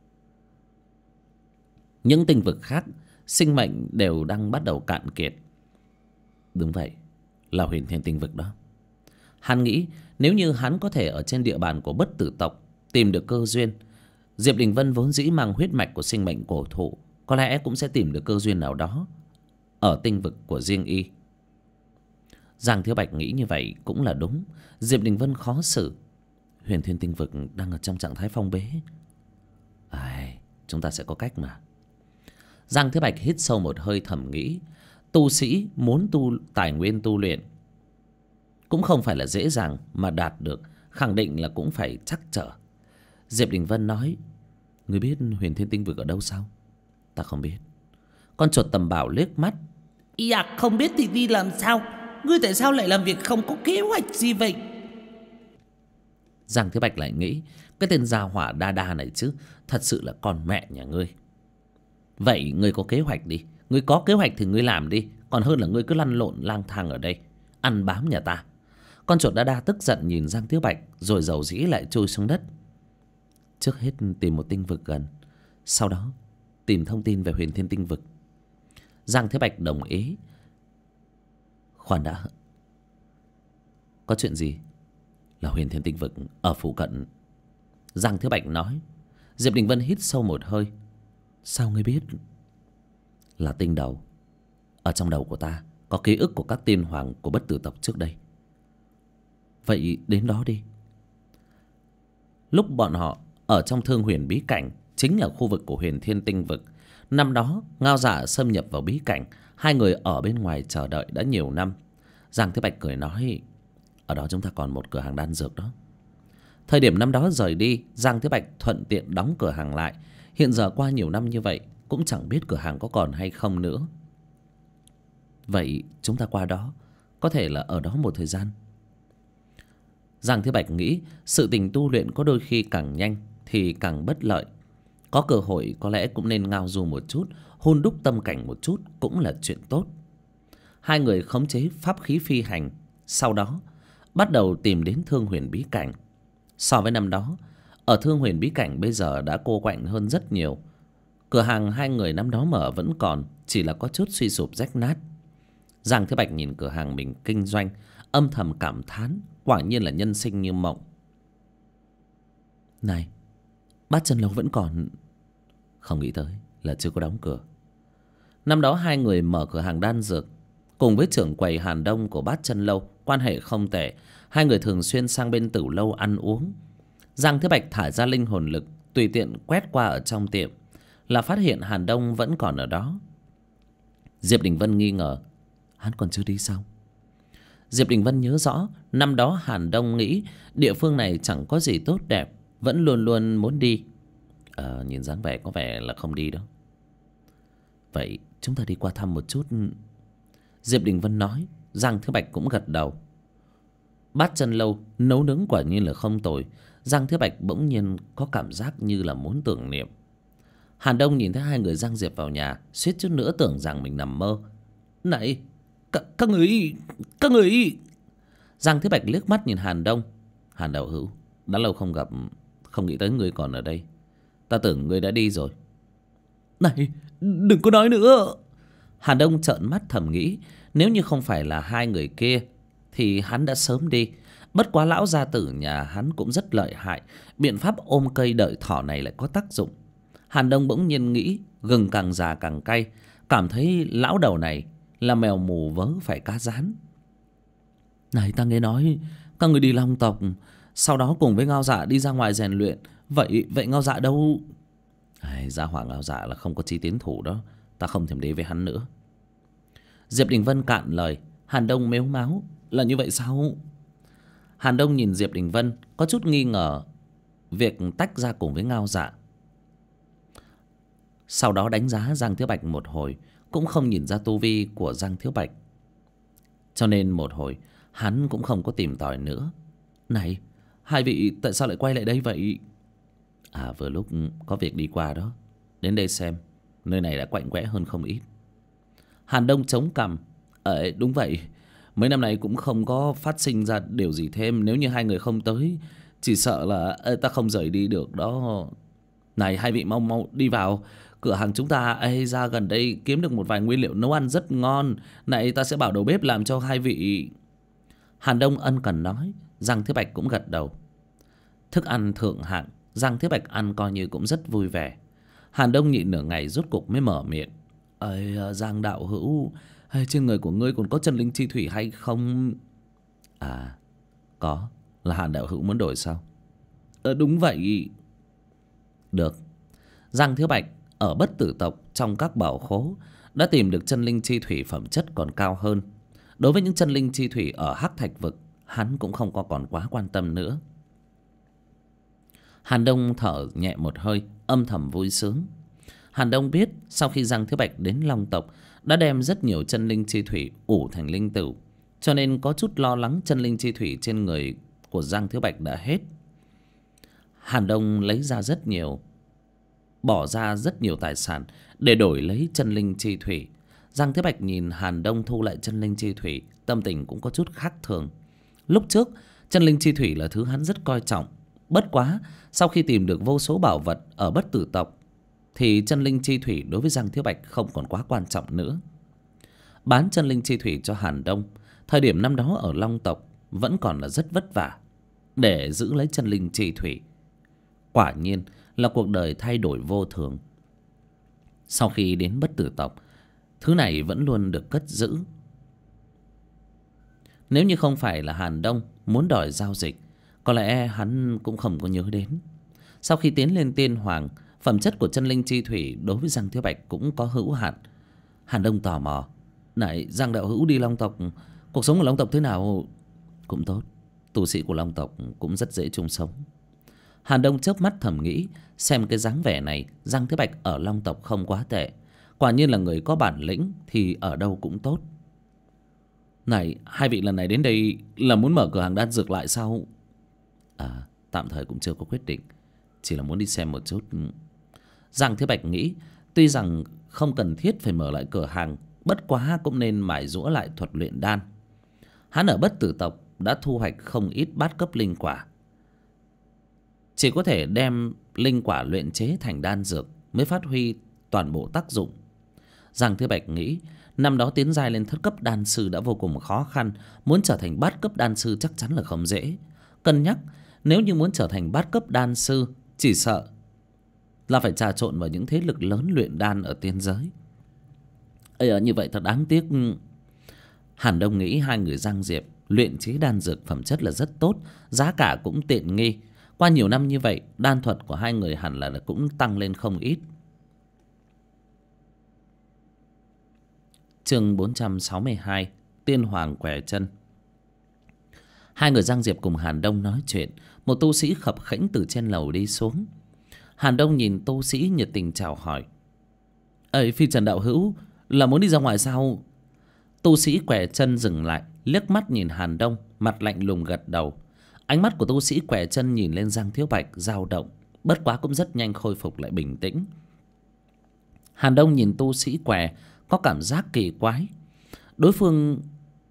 A: những tinh vực khác sinh mệnh đều đang bắt đầu cạn kiệt. Đúng vậy, là Huyền Thiên tinh vực đó. Hắn nghĩ nếu như hắn có thể ở trên địa bàn của bất tử tộc tìm được cơ duyên, Diệp Đình Vân vốn dĩ mang huyết mạch của sinh mệnh cổ thụ, có lẽ cũng sẽ tìm được cơ duyên nào đó ở tinh vực của riêng y. Giang Thiếu Bạch nghĩ như vậy cũng là đúng. Diệp Đình Vân khó xử. Huyền Thiên tinh vực đang ở trong trạng thái phong bế. Chúng ta sẽ có cách mà. Giang Thiếu Bạch hít sâu một hơi thầm nghĩ. Tu sĩ muốn tu tài nguyên tu luyện cũng không phải là dễ dàng mà đạt được, khẳng định là cũng phải trắc trở. Diệp Đình Vân nói: Ngươi biết Huyền Thiên tinh vực ở đâu sao? Ta không biết. Con chuột tầm bảo liếc mắt.
C: Dạ không biết thì đi làm sao? Ngươi tại sao lại làm việc không có kế hoạch gì vậy?
A: Giang Thế Bạch lại nghĩ, cái tên gia hỏa đa đa này chứ, thật sự là con mẹ nhà ngươi. Vậy ngươi có kế hoạch đi. Ngươi có kế hoạch thì ngươi làm đi, còn hơn là ngươi cứ lăn lộn lang thang ở đây ăn bám nhà ta. Con chuột đa đa tức giận nhìn Giang Thiếu Bạch, rồi dầu dĩ lại chui xuống đất. Trước hết tìm một tinh vực gần, sau đó tìm thông tin về Huyền Thiên tinh vực. Giang Thế Bạch đồng ý. Khoan đã, có chuyện gì? Là Huyền Thiên tinh vực ở phụ cận, Giang Thế Bạch nói. Diệp Đình Vân hít sâu một hơi. Sao ngươi biết? Là tinh đầu. Ở trong đầu của ta có ký ức của các tiên hoàng của bất tử tộc trước đây. Vậy đến đó đi. Lúc bọn họ ở trong Thương Huyền bí cảnh, chính là khu vực của Huyền Thiên tinh vực. Năm đó Ngao Dạ xâm nhập vào bí cảnh, hai người ở bên ngoài chờ đợi đã nhiều năm. Giang Thế Bạch cười nói: Ở đó chúng ta còn một cửa hàng đan dược đó. Thời điểm năm đó rời đi, Giang Thế Bạch thuận tiện đóng cửa hàng lại. Hiện giờ qua nhiều năm như vậy, cũng chẳng biết cửa hàng có còn hay không nữa. Vậy chúng ta qua đó, có thể là ở đó một thời gian. Giang Thế Bạch nghĩ sự tình tu luyện có đôi khi càng nhanh thì càng bất lợi. Có cơ hội có lẽ cũng nên ngao du một chút, hôn đúc tâm cảnh một chút cũng là chuyện tốt. Hai người khống chế pháp khí phi hành, sau đó bắt đầu tìm đến Thương Huyền bí cảnh. So với năm đó, ở Thương Huyền bí cảnh bây giờ đã cô quạnh hơn rất nhiều. Cửa hàng hai người năm đó mở vẫn còn, chỉ là có chút suy sụp rách nát. Giang Thế Bạch nhìn cửa hàng mình kinh doanh, âm thầm cảm thán, quả nhiên là nhân sinh như mộng. Này, Bát Chân Lâu vẫn còn. Không nghĩ tới là chưa có đóng cửa. Năm đó hai người mở cửa hàng đan dược, cùng với trưởng quầy Hàn Đông của Bát Chân Lâu, quan hệ không tệ. Hai người thường xuyên sang bên Tử Lâu ăn uống. Giang Thế Bạch thả ra linh hồn lực, tùy tiện quét qua ở trong tiệm, là phát hiện Hàn Đông vẫn còn ở đó. Diệp Đình Vân nghi ngờ, hắn còn chưa đi sao? Diệp Đình Vân nhớ rõ, năm đó Hàn Đông nghĩ địa phương này chẳng có gì tốt đẹp, vẫn luôn luôn muốn đi. Nhìn dáng vẻ có vẻ là không đi đâu. Vậy chúng ta đi qua thăm một chút. Diệp Đình Vân nói. Giang Thế Bạch cũng gật đầu. Bát Chân Lâu nấu nướng quả nhiên là không tồi. Giang Thế Bạch bỗng nhiên có cảm giác như là muốn tưởng niệm. Hàn Đông nhìn thấy hai người Giang Diệp vào nhà, suýt chút nữa tưởng rằng mình nằm mơ. Này, các người. Giang Thế Bạch liếc mắt nhìn Hàn Đông. Hàn đạo hữu, đã lâu không gặp, không nghĩ tới ngươi còn ở đây. Ta tưởng ngươi đã đi rồi. Này, đừng có nói nữa. Hàn Đông trợn mắt thầm nghĩ, nếu như không phải là hai người kia thì hắn đã sớm đi. Bất quá lão gia tử nhà hắn cũng rất lợi hại, biện pháp ôm cây đợi thỏ này lại có tác dụng. Hàn Đông bỗng nhiên nghĩ gừng càng già càng cay, cảm thấy lão đầu này là mèo mù vớ phải cá rán. Này, ta nghe nói các người đi Long tộc, sau đó cùng với Ngao Dạ đi ra ngoài rèn luyện. Vậy Ngao Dạ đâu? Gia hỏa Ngao Dạ là không có chí tiến thủ đó, ta không thèm đi với hắn nữa. Diệp Đình Vân cạn lời. Hàn Đông mếu máo. Là như vậy sao? Hàn Đông nhìn Diệp Đình Vân có chút nghi ngờ việc tách ra cùng với Ngao Dạ. Sau đó đánh giá Giang Thiếu Bạch một hồi, cũng không nhìn ra tu vi của Giang Thiếu Bạch, cho nên một hồi hắn cũng không có tìm tòi nữa. Này, hai vị tại sao lại quay lại đây vậy? À, vừa lúc có việc đi qua đó, đến đây xem. Nơi này đã quạnh quẽ hơn không ít. Hàn Đông chống cằm. Đúng vậy, mấy năm nay cũng không có phát sinh ra điều gì thêm. Nếu như hai người không tới, chỉ sợ là ta không rời đi được đó. Này, hai vị mau mau đi vào. Cửa hàng chúng ta ra gần đây kiếm được một vài nguyên liệu nấu ăn rất ngon. Này, ta sẽ bảo đầu bếp làm cho hai vị. Hàn Đông ân cần nói. Giang Thiếu Bạch cũng gật đầu. Thức ăn thượng hạng, Giang Thiếu Bạch ăn coi như cũng rất vui vẻ. Hàn Đông nhịn nửa ngày rốt cục mới mở miệng. Giang đạo hữu, trên người của ngươi còn có chân linh chi thủy hay không? À, có. Là Hàn đạo hữu muốn đổi sao? Đúng vậy. Được. Giang Thiếu Bạch ở Bất Tử tộc trong các bảo khố đã tìm được chân linh chi thủy phẩm chất còn cao hơn. Đối với những chân linh chi thủy ở Hắc Thạch vực, hắn cũng không có còn quá quan tâm nữa. Hàn Đông thở nhẹ một hơi, âm thầm vui sướng. Hàn Đông biết sau khi Giang Thiếu Bạch đến Long tộc đã đem rất nhiều chân linh chi thủy ủ thành linh tửu, cho nên có chút lo lắng chân linh chi thủy trên người của Giang Thiếu Bạch đã hết. Hàn Đông lấy ra rất nhiều, bỏ ra rất nhiều tài sản để đổi lấy chân linh chi thủy. Giang Thiếu Bạch nhìn Hàn Đông thu lại chân linh chi thủy, tâm tình cũng có chút khác thường. Lúc trước chân linh chi thủy là thứ hắn rất coi trọng. Bất quá sau khi tìm được vô số bảo vật ở Bất Tử tộc thì chân linh chi thủy đối với Giang Thiếu Bạch không còn quá quan trọng nữa. Bán chân linh chi thủy cho Hàn Đông, thời điểm năm đó ở Long tộc vẫn còn là rất vất vả để giữ lấy chân linh chi thủy. Quả nhiên là cuộc đời thay đổi vô thường. Sau khi đến Bất Tử tộc, thứ này vẫn luôn được cất giữ. Nếu như không phải là Hàn Đông muốn đòi giao dịch, có lẽ hắn cũng không có nhớ đến. Sau khi tiến lên Tiên Hoàng, phẩm chất của chân linh chi thủy đối với Giang Thiếu Bạch cũng có hữu hạn. Hàn Đông tò mò. Này, Giang đạo hữu đi Long tộc, cuộc sống của Long tộc thế nào? Cũng tốt, tu sĩ của Long tộc cũng rất dễ chung sống. Hàn Đông chớp mắt thầm nghĩ, xem cái dáng vẻ này Giang Thiếu Bạch ở Long tộc không quá tệ. Quả nhiên là người có bản lĩnh thì ở đâu cũng tốt. Này, hai vị lần này đến đây là muốn mở cửa hàng đan dược lại sao? À, tạm thời cũng chưa có quyết định, chỉ là muốn đi xem một chút. Giang Thiếu Bạch nghĩ tuy rằng không cần thiết phải mở lại cửa hàng, bất quá cũng nên mài giũa lại thuật luyện đan. Hắn ở Bất Tử tộc đã thu hoạch không ít bát cấp linh quả, chỉ có thể đem linh quả luyện chế thành đan dược mới phát huy toàn bộ tác dụng. Giang Thiếu Bạch nghĩ năm đó tiến giai lên thất cấp đan sư đã vô cùng khó khăn, muốn trở thành bát cấp đan sư chắc chắn là không dễ. Cân nhắc nếu như muốn trở thành bát cấp đan sư, chỉ sợ là phải trà trộn vào những thế lực lớn luyện đan ở tiên giới. Như vậy thật đáng tiếc. Hàn Đông nghĩ hai người Giang Diệp luyện chế đan dược phẩm chất là rất tốt, giá cả cũng tiện nghi. Qua nhiều năm như vậy, đan thuật của hai người hẳn là cũng tăng lên không ít. Chương 462, Tiên Hoàng què chân. Hai người Giang Diệp cùng Hàn Đông nói chuyện, một tu sĩ khập khẽnh từ trên lầu đi xuống. Hàn Đông nhìn tu sĩ nhiệt tình chào hỏi. Phi Trần đạo hữu, là muốn đi ra ngoài sao? Tu sĩ què chân dừng lại, liếc mắt nhìn Hàn Đông, mặt lạnh lùng gật đầu. Ánh mắt của tu sĩ què chân nhìn lên Giang Thiếu Bạch dao động, bất quá cũng rất nhanh khôi phục lại bình tĩnh. Hàn Đông nhìn tu sĩ què có cảm giác kỳ quái. Đối phương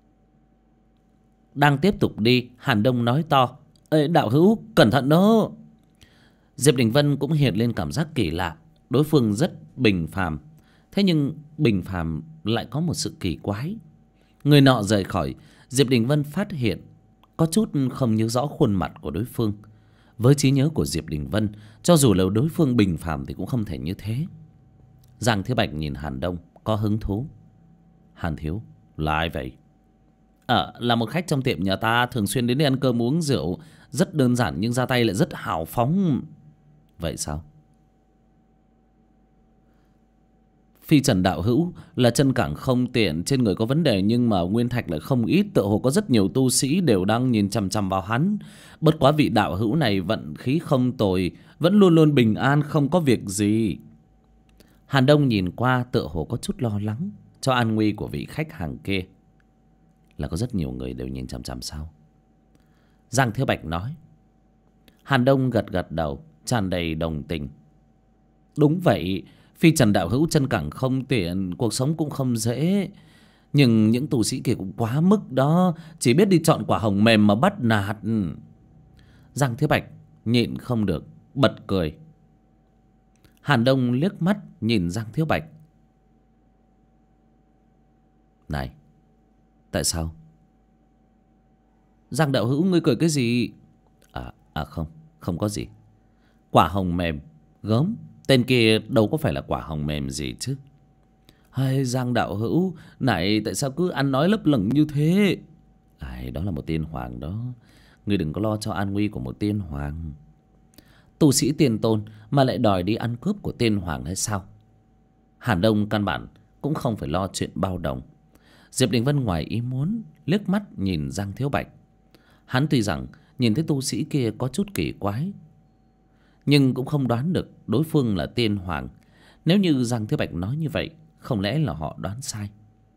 A: đang tiếp tục đi, Hàn Đông nói to. Đạo hữu cẩn thận đó. Diệp Đình Vân cũng hiện lên cảm giác kỳ lạ. Đối phương rất bình phàm, thế nhưng bình phàm lại có một sự kỳ quái. Người nọ rời khỏi, Diệp Đình Vân phát hiện có chút không nhớ rõ khuôn mặt của đối phương. Với trí nhớ của Diệp Đình Vân, cho dù là đối phương bình phàm thì cũng không thể như thế. Giang Thiếu Bạch nhìn Hàn Đông có hứng thú. Hàn thiếu, là ai vậy? Là một khách trong tiệm nhà ta, thường xuyên đến đây ăn cơm uống rượu. Rất đơn giản nhưng ra tay lại rất hào phóng. Vậy sao? Phi Trần đạo hữu là chân cẳng không tiện, trên người có vấn đề, nhưng mà nguyên thạch lại không ít, tựa hồ có rất nhiều tu sĩ đều đang nhìn chằm chằm vào hắn. Bất quá vị đạo hữu này vận khí không tồi, vẫn luôn luôn bình an, không có việc gì. Hàn Đông nhìn qua tựa hồ có chút lo lắng cho an nguy của vị khách hàng kia. Là có rất nhiều người đều nhìn chằm chằm sao? Giang Thiếu Bạch nói. Hàn Đông gật gật đầu, tràn đầy đồng tình. Đúng vậy, Phi Trần đạo hữu chân cẳng không tiện, cuộc sống cũng không dễ. Nhưng những tu sĩ kia cũng quá mức đó, chỉ biết đi chọn quả hồng mềm mà bắt nạt. Giang Thiếu Bạch nhịn không được bật cười. Hàn Đông liếc mắt nhìn Giang Thiếu Bạch. Này, tại sao? Giang đạo hữu, ngươi cười cái gì? Không có gì. Quả hồng mềm, gớm, tên kia đâu có phải là quả hồng mềm gì chứ. Hay Giang đạo hữu, này tại sao cứ ăn nói lấp lửng như thế? Đó là một tiên hoàng đó, ngươi đừng có lo cho an nguy của một tiên hoàng. Tu sĩ tiên tôn mà lại đòi đi ăn cướp của tiên hoàng hay sao? Hàn Đông căn bản cũng không phải lo chuyện bao đồng. Diệp Đình Vân ngoài ý muốn liếc mắt nhìn Giang Thiếu Bạch. Hắn tuy rằng nhìn thấy tu sĩ kia có chút kỳ quái, nhưng cũng không đoán được đối phương là tiên hoàng. Nếu như Giang Thiếu Bạch nói như vậy, không lẽ là họ đoán sai?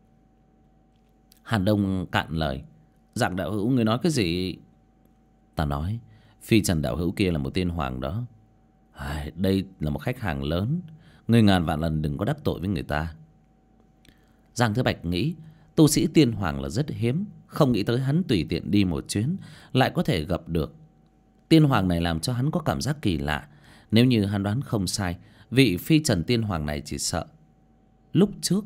A: Hàn Đông cạn lời. Giang đạo hữu, người nói cái gì? Ta nói Phi Trần đạo hữu kia là một tiên hoàng đó. Đây là một khách hàng lớn, ngươi ngàn vạn lần đừng có đắc tội với người ta. Giang Thiếu Bạch nghĩ tu sĩ tiên hoàng là rất hiếm, không nghĩ tới hắn tùy tiện đi một chuyến lại có thể gặp được tiên hoàng này, làm cho hắn có cảm giác kỳ lạ. Nếu như hắn đoán không sai, vị Phi Trần tiên hoàng này chỉ sợ lúc trước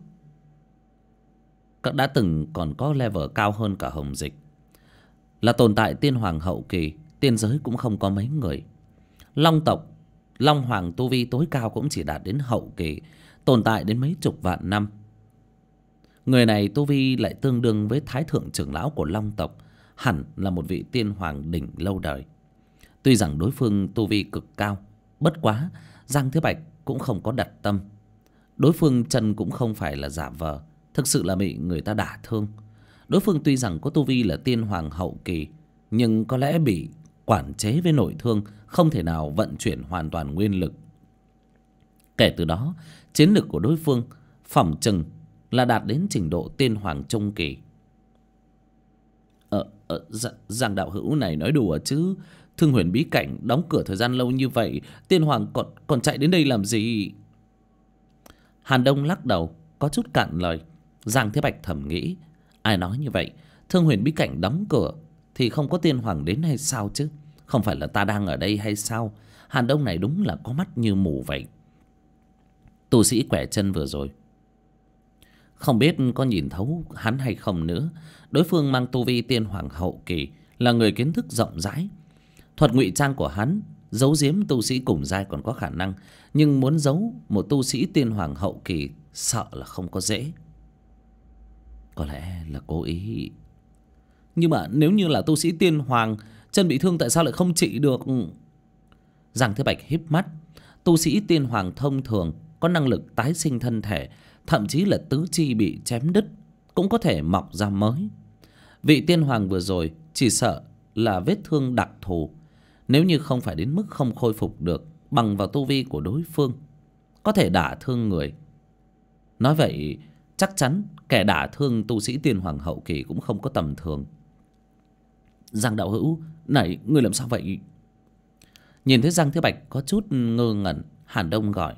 A: đã từng còn có level cao hơn cả Hồng Dịch, là tồn tại tiên hoàng hậu kỳ. Tiên giới cũng không có mấy người. Long tộc Long hoàng tu vi tối cao cũng chỉ đạt đến hậu kỳ, tồn tại đến mấy chục vạn năm. Người này tu vi lại tương đương với thái thượng trưởng lão của Long tộc, hẳn là một vị tiên hoàng đỉnh lâu đời. Tuy rằng đối phương tu vi cực cao, bất quá Giang Thiếu Bạch cũng không có đặt tâm. Đối phương chân cũng không phải là giả vờ, thực sự là bị người ta đả thương. Đối phương tuy rằng có tu vi là tiên hoàng hậu kỳ, nhưng có lẽ bị quản chế với nội thương, không thể nào vận chuyển hoàn toàn nguyên lực. Kể từ đó, chiến lực của đối phương phỏng chừng là đạt đến trình độ tiên hoàng trung kỳ. Giang đạo hữu này nói đùa chứ? Thương Huyền bí cảnh đóng cửa thời gian lâu như vậy, tiên hoàng còn chạy đến đây làm gì? Hàn Đông lắc đầu, có chút cạn lời. Giang Thế Bạch thầm nghĩ, ai nói như vậy? Thương Huyền bí cảnh đóng cửa thì không có tiên hoàng đến hay sao chứ? Không phải là ta đang ở đây hay sao? Hàn Đông này đúng là có mắt như mù vậy. Tu sĩ quẻ chân vừa rồi, không biết có nhìn thấu hắn hay không nữa. Đối phương mang tu vi tiên hoàng hậu kỳ, là người kiến thức rộng rãi. Thuật ngụy trang của hắn giấu giếm tu sĩ cùng giai còn có khả năng, nhưng muốn giấu một tu sĩ tiên hoàng hậu kỳ sợ là không có dễ. Có lẽ là cố ý. Nhưng mà nếu như là tu sĩ tiên hoàng, chân bị thương tại sao lại không trị được? Giang Thế Bạch híp mắt. Tu sĩ tiên hoàng thông thường có năng lực tái sinh thân thể, thậm chí là tứ chi bị chém đứt cũng có thể mọc ra mới. Vị tiên hoàng vừa rồi chỉ sợ là vết thương đặc thù. Nếu như không phải đến mức không khôi phục được bằng vào tu vi của đối phương, có thể đả thương người. Nói vậy chắc chắn kẻ đả thương tu sĩ tiên hoàng hậu kỳ cũng không có tầm thường. Giang đạo hữu, này ngươi làm sao vậy? Nhìn thấy Giang Thế Bạch có chút ngơ ngẩn, Hàn Đông gọi.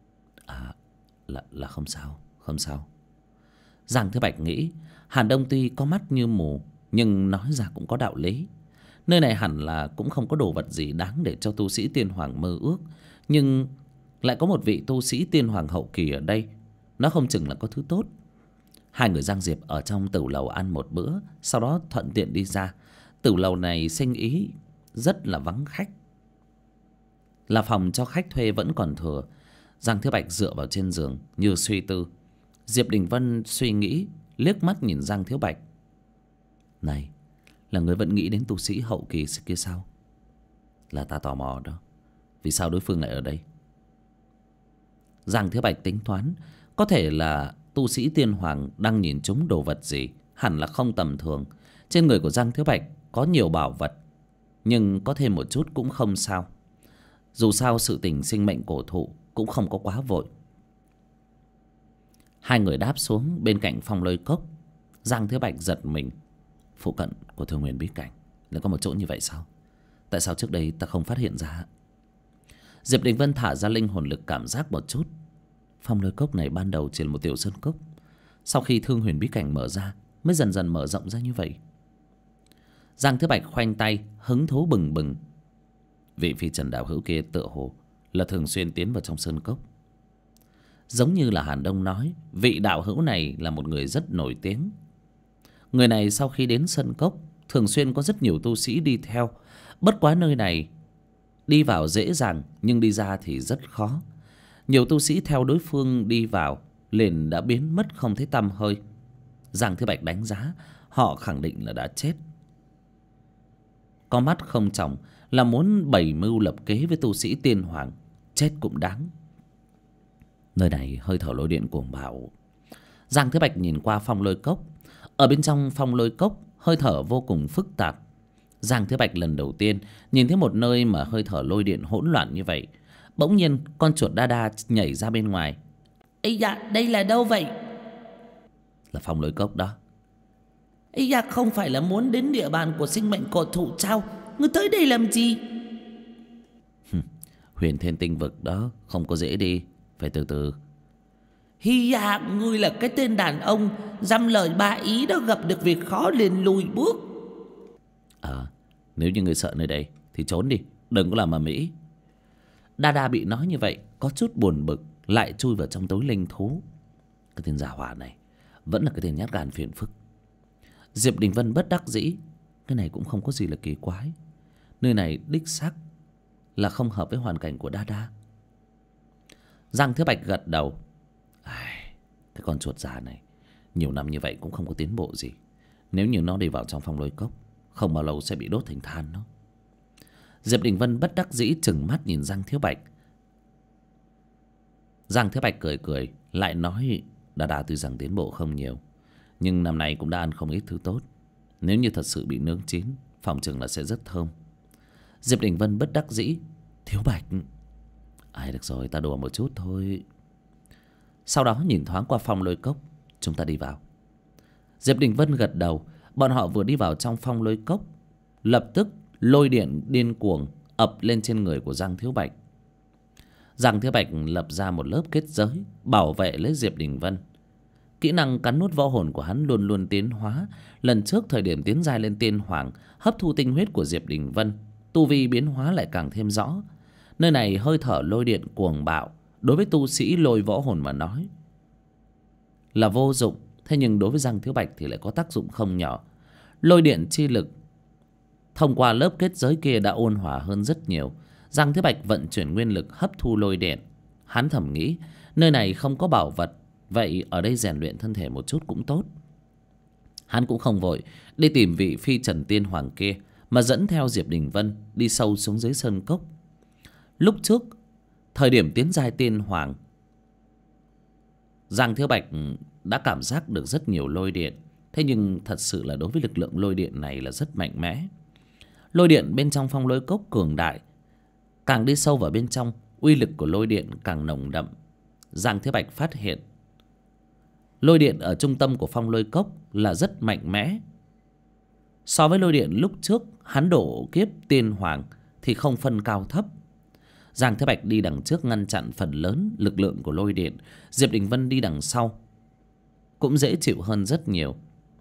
A: Là không sao, không sao. Giang Thế Bạch nghĩ Hàn Đông tuy có mắt như mù, nhưng nói ra cũng có đạo lý. Nơi này hẳn là cũng không có đồ vật gì đáng để cho tu sĩ tiên hoàng mơ ước, nhưng lại có một vị tu sĩ tiên hoàng hậu kỳ ở đây, nó không chừng là có thứ tốt. Hai người Giang Diệp ở trong tửu lầu ăn một bữa, sau đó thuận tiện đi ra. Tửu lầu này sinh ý rất là vắng khách, là phòng cho khách thuê vẫn còn thừa. Giang Thế Bạch dựa vào trên giường như suy tư. Diệp Đình Vân suy nghĩ, liếc mắt nhìn Giang Thiếu Bạch. Này, là người vẫn nghĩ đến tu sĩ hậu kỳ kia sao? Là ta tò mò đó, vì sao đối phương lại ở đây? Giang Thiếu Bạch tính toán, Có thể là tu sĩ tiên hoàng đang nhìn trúng đồ vật gì, hẳn là không tầm thường. Trên người của Giang Thiếu Bạch có nhiều bảo vật, nhưng có thêm một chút cũng không sao. Dù sao sự tình sinh mệnh cổ thụ cũng không có quá vội. Hai người đáp xuống bên cạnh phong lôi cốc. Giang Thiếu Bạch giật mình. Phụ cận của Thương Nguyên bí cảnh lại có một chỗ như vậy sao? Tại sao trước đây ta không phát hiện ra? Diệp Đình Vân thả ra linh hồn lực cảm giác một chút. Phong lôi cốc này ban đầu chỉ là một tiểu sơn cốc, sau khi Thương Huyền bí cảnh mở ra mới dần dần mở rộng ra như vậy. Giang Thiếu Bạch khoanh tay hứng thú bừng bừng. Vị phi trần đạo hữu kia tựa hồ là thường xuyên tiến vào trong sơn cốc. Giống như là Hàn Đông nói, vị đạo hữu này là một người rất nổi tiếng. Người này sau khi đến sơn cốc thường xuyên có rất nhiều tu sĩ đi theo. Bất quá nơi này đi vào dễ dàng, nhưng đi ra thì rất khó. Nhiều tu sĩ theo đối phương đi vào liền đã biến mất không thấy tăm hơi. Giang Thiếu Bạch đánh giá họ khẳng định là đã chết. Có mắt không tròng là muốn bày mưu lập kế với tu sĩ tiên hoàng, chết cũng đáng. Nơi này hơi thở lôi điện cuồng bạo. Giang Thiếu Bạch nhìn qua phong lôi cốc. Ở bên trong phong lôi cốc hơi thở vô cùng phức tạp. Giang Thiếu Bạch lần đầu tiên nhìn thấy một nơi mà hơi thở lôi điện hỗn loạn như vậy. Bỗng nhiên con chuột đa đa nhảy ra bên ngoài.
C: Ây dạ, đây là đâu vậy?
A: Là phong lôi cốc đó.
C: Ây dạ, không phải là muốn đến địa bàn của sinh mệnh cổ thụ sao? Ngươi tới đây làm gì?
A: Huyền Thiên Tinh Vực đó không có dễ đi, phải từ từ.
C: Hi dạ, ngươi là cái tên đàn ông dăm lời ba ý đó, gặp được việc khó liền lùi bước.
A: Nếu như ngươi sợ nơi đây thì trốn đi, đừng có làm ầm ĩ. Đa Đa bị nói như vậy có chút buồn bực, lại chui vào trong tối linh thú. Cái tên giả hỏa này vẫn là cái tên nhát gan phiền phức. Diệp Đình Vân bất đắc dĩ. Cái này cũng không có gì là kỳ quái. Nơi này đích xác là không hợp với hoàn cảnh của Đa Đa. Giang Thiếu Bạch gật đầu. Cái con chuột già này nhiều năm như vậy cũng không có tiến bộ gì. Nếu như nó đi vào trong phong lôi cốc, không bao lâu sẽ bị đốt thành than đó. Diệp Đình Vân bất đắc dĩ trừng mắt nhìn Giang Thiếu Bạch. Giang Thiếu Bạch cười cười lại nói, Đa Đa tuy rằng tiến bộ không nhiều, nhưng năm nay cũng đã ăn không ít thứ tốt. Nếu như thật sự bị nướng chín, phòng chừng là sẽ rất thơm. Diệp Đình Vân bất đắc dĩ. Thiếu Bạch, được rồi, ta đùa một chút thôi. Sau đó nhìn thoáng qua phong lôi cốc. Chúng ta đi vào. Diệp Đình Vân gật đầu. Bọn họ vừa đi vào trong phong lôi cốc, lập tức lôi điện điên cuồng ập lên trên người của Giang Thiếu Bạch. Giang Thiếu Bạch lập ra một lớp kết giới bảo vệ lấy Diệp Đình Vân. Kỹ năng cắn nuốt võ hồn của hắn luôn luôn tiến hóa. Lần trước thời điểm tiến giai lên tiên hoàng, hấp thu tinh huyết của Diệp Đình Vân, tu vi biến hóa lại càng thêm rõ. Nơi này hơi thở lôi điện cuồng bạo, đối với tu sĩ lôi võ hồn mà nói là vô dụng. Thế nhưng đối với Giang Thiếu Bạch thì lại có tác dụng không nhỏ. Lôi điện chi lực thông qua lớp kết giới kia đã ôn hòa hơn rất nhiều. Giang Thiếu Bạch vận chuyển nguyên lực hấp thu lôi điện. Hắn thầm nghĩ, nơi này không có bảo vật, vậy ở đây rèn luyện thân thể một chút cũng tốt. Hắn cũng không vội đi tìm vị phi trần tiên hoàng kia, mà dẫn theo Diệp Đình Vân đi sâu xuống dưới sơn cốc. Lúc trước thời điểm tiến giai tiên hoàng, Giang Thiếu Bạch đã cảm giác được rất nhiều lôi điện. Thế nhưng thật sự là đối với lực lượng lôi điện này là rất mạnh mẽ. Lôi điện bên trong phong lôi cốc cường đại. Càng đi sâu vào bên trong, uy lực của lôi điện càng nồng đậm. Giang Thiếu Bạch phát hiện lôi điện ở trung tâm của phong lôi cốc là rất mạnh mẽ. So với lôi điện lúc trước hắn độ kiếp tiên hoàng thì không phân cao thấp. Giang Thiếu Bạch đi đằng trước ngăn chặn phần lớn lực lượng của lôi điện. Diệp Đình Vân đi đằng sau cũng dễ chịu hơn rất nhiều.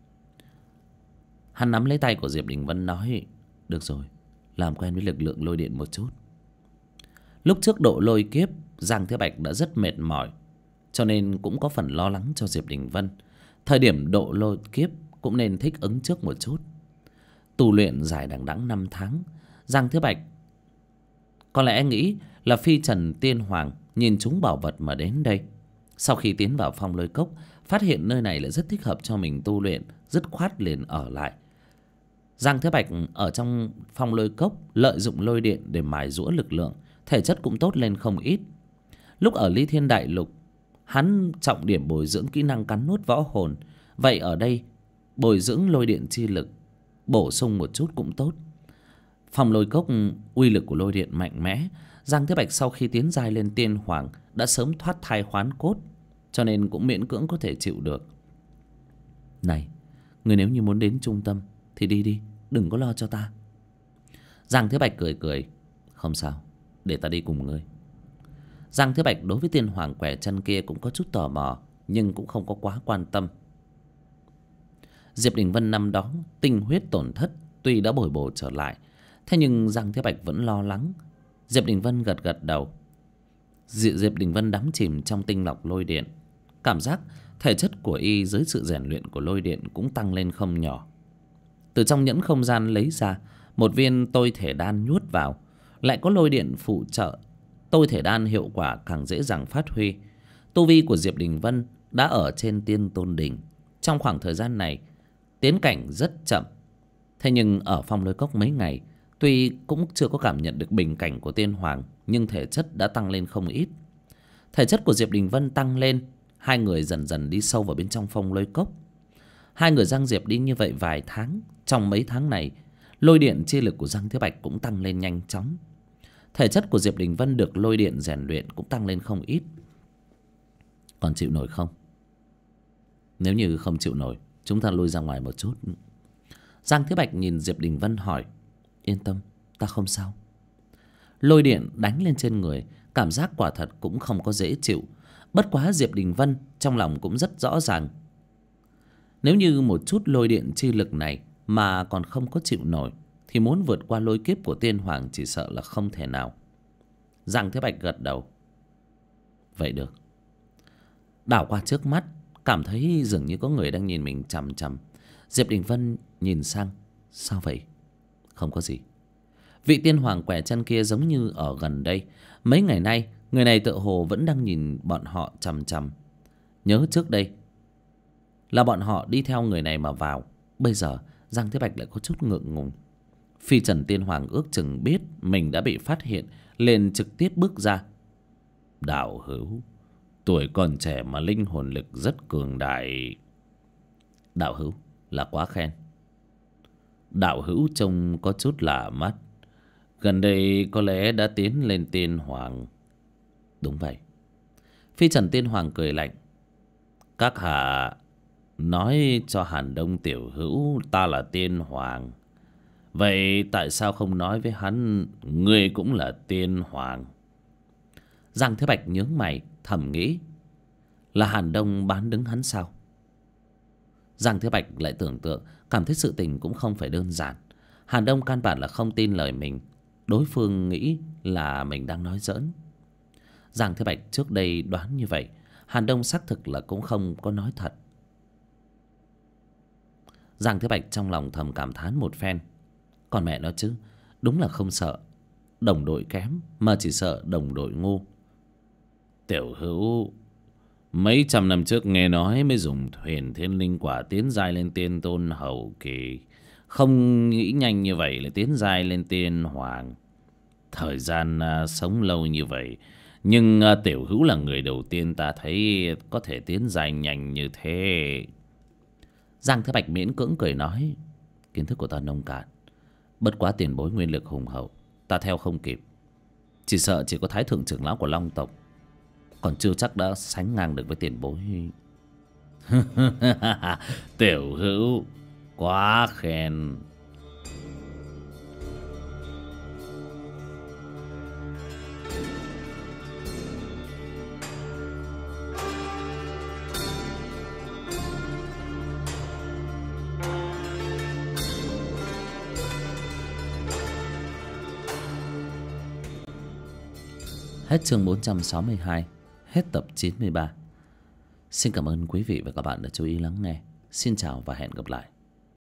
A: Hắn nắm lấy tay của Diệp Đình Vân nói, được rồi, làm quen với lực lượng lôi điện một chút. Lúc trước độ lôi kiếp, Giang Thiếu Bạch đã rất mệt mỏi, cho nên cũng có phần lo lắng cho Diệp Đình Vân. Thời điểm độ lôi kiếp cũng nên thích ứng trước một chút. Tu luyện dài đằng đẵng 5 tháng, Giang Thiếu Bạch có lẽ nghĩ là phi trần tiên hoàng nhìn chúng bảo vật mà đến đây. Sau khi tiến vào phong lôi cốc, phát hiện nơi này lại rất thích hợp cho mình tu luyện, dứt khoát liền ở lại. Giang Thế Bạch ở trong phong lôi cốc lợi dụng lôi điện để mài giũa lực lượng, thể chất cũng tốt lên không ít. Lúc ở Ly Thiên Đại Lục, hắn trọng điểm bồi dưỡng kỹ năng cắn nuốt võ hồn. Vậy ở đây bồi dưỡng lôi điện chi lực, bổ sung một chút cũng tốt. Phong lôi cốc uy lực của lôi điện mạnh mẽ. Giang Thế Bạch sau khi tiến giai lên tiên hoàng đã sớm thoát thai hoán cốt, cho nên cũng miễn cưỡng có thể chịu được. Này, người nếu như muốn đến trung tâm thì đi đi, đừng có lo cho ta. Giang Thế Bạch cười cười. Không sao, để ta đi cùng ngươi. Giang Thế Bạch đối với tiên hoàng quẻ chân kia cũng có chút tò mò, nhưng cũng không có quá quan tâm. Diệp Đình Vân năm đó tinh huyết tổn thất tuy đã bồi bổ trở lại, thế nhưng Giang Thế Bạch vẫn lo lắng. Diệp Đình Vân gật gật đầu. Diệp Đình Vân đắm chìm trong tinh lọc lôi điện, cảm giác thể chất của y dưới sự rèn luyện của lôi điện cũng tăng lên không nhỏ. Từ trong nhẫn không gian lấy ra một viên tôi thể đan nuốt vào, lại có lôi điện phụ trợ, tôi thể đan hiệu quả càng dễ dàng phát huy. Tu vi của Diệp Đình Vân đã ở trên tiên tôn đỉnh. Trong khoảng thời gian này tiến cảnh rất chậm, thế nhưng ở Phong Lôi Cốc mấy ngày, tuy cũng chưa có cảm nhận được bình cảnh của tiên hoàng, nhưng thể chất đã tăng lên không ít. Thể chất của Diệp Đình Vân tăng lên, hai người dần dần đi sâu vào bên trong Phong Lôi Cốc. Hai người Giang Diệp đi như vậy vài tháng. Trong mấy tháng này, lôi điện chi lực của Giang Thế Bạch cũng tăng lên nhanh chóng. Thể chất của Diệp Đình Vân được lôi điện rèn luyện cũng tăng lên không ít. Còn chịu nổi không? Nếu như không chịu nổi, chúng ta lui ra ngoài một chút. Giang Thế Bạch nhìn Diệp Đình Vân hỏi. Yên tâm, ta không sao. Lôi điện đánh lên trên người, cảm giác quả thật cũng không có dễ chịu. Bất quá Diệp Đình Vân trong lòng cũng rất rõ ràng, nếu như một chút lôi điện chi lực này mà còn không có chịu nổi, thì muốn vượt qua lôi kiếp của tiên hoàng chỉ sợ là không thể nào. Giang Thế Bạch gật đầu. Vậy được. Đảo qua trước mắt, cảm thấy dường như có người đang nhìn mình chằm chằm. Diệp Đình Vân nhìn sang. Sao vậy? Không có gì. Vị tiên hoàng quẻ chân kia giống như ở gần đây. Mấy ngày nay người này tựa hồ vẫn đang nhìn bọn họ chằm chằm. Nhớ trước đây là bọn họ đi theo người này mà vào. Bây giờ Giang Thế Bạch lại có chút ngượng ngùng. Phi Trần tiên hoàng ước chừng biết mình đã bị phát hiện, liền trực tiếp bước ra. Đạo hữu, tuổi còn trẻ mà linh hồn lực rất cường đại. Đạo hữu là quá khen. Đạo hữu trông có chút lạ mắt, gần đây có lẽ đã tiến lên tiên hoàng. Đúng vậy. Phi Trần tiên hoàng cười lạnh. Các hạ nói cho Hàn Đông tiểu hữu ta là tiên hoàng, vậy tại sao không nói với hắn ngươi cũng là tiên hoàng? Giang Thế Bạch nhướng mày thầm nghĩ, là Hàn Đông bán đứng hắn sao? Giang Thế Bạch lại tưởng tượng, cảm thấy sự tình cũng không phải đơn giản. Hàn Đông căn bản là không tin lời mình, đối phương nghĩ là mình đang nói giỡn. Giang Thế Bạch trước đây đoán như vậy, Hàn Đông xác thực là cũng không có nói thật. Giang Thế Bạch trong lòng thầm cảm thán một phen. Còn mẹ nó chứ, đúng là không sợ đồng đội kém, mà chỉ sợ đồng đội ngu. Tiểu hữu, mấy trăm năm trước nghe nói mới dùng thuyền thiên linh quả tiến giai lên tiên tôn hậu kỳ, không nghĩ nhanh như vậy lại tiến giai lên tiên hoàng. Thời gian sống lâu như vậy, nhưng tiểu hữu là người đầu tiên ta thấy có thể tiến giai nhanh như thế. Giang Thế Bạch miễn cưỡng cười nói, kiến thức của ta nông cạn, bất quá tiền bối nguyên lực hùng hậu, ta theo không kịp. Chỉ sợ chỉ có thái thượng trưởng lão của Long tộc, còn chưa chắc đã sánh ngang được với tiền bối. Tiểu hữu quá khen. Hết chương 462, hết tập 93. Xin cảm ơn quý vị và các bạn đã chú ý lắng nghe. Xin chào và hẹn gặp lại.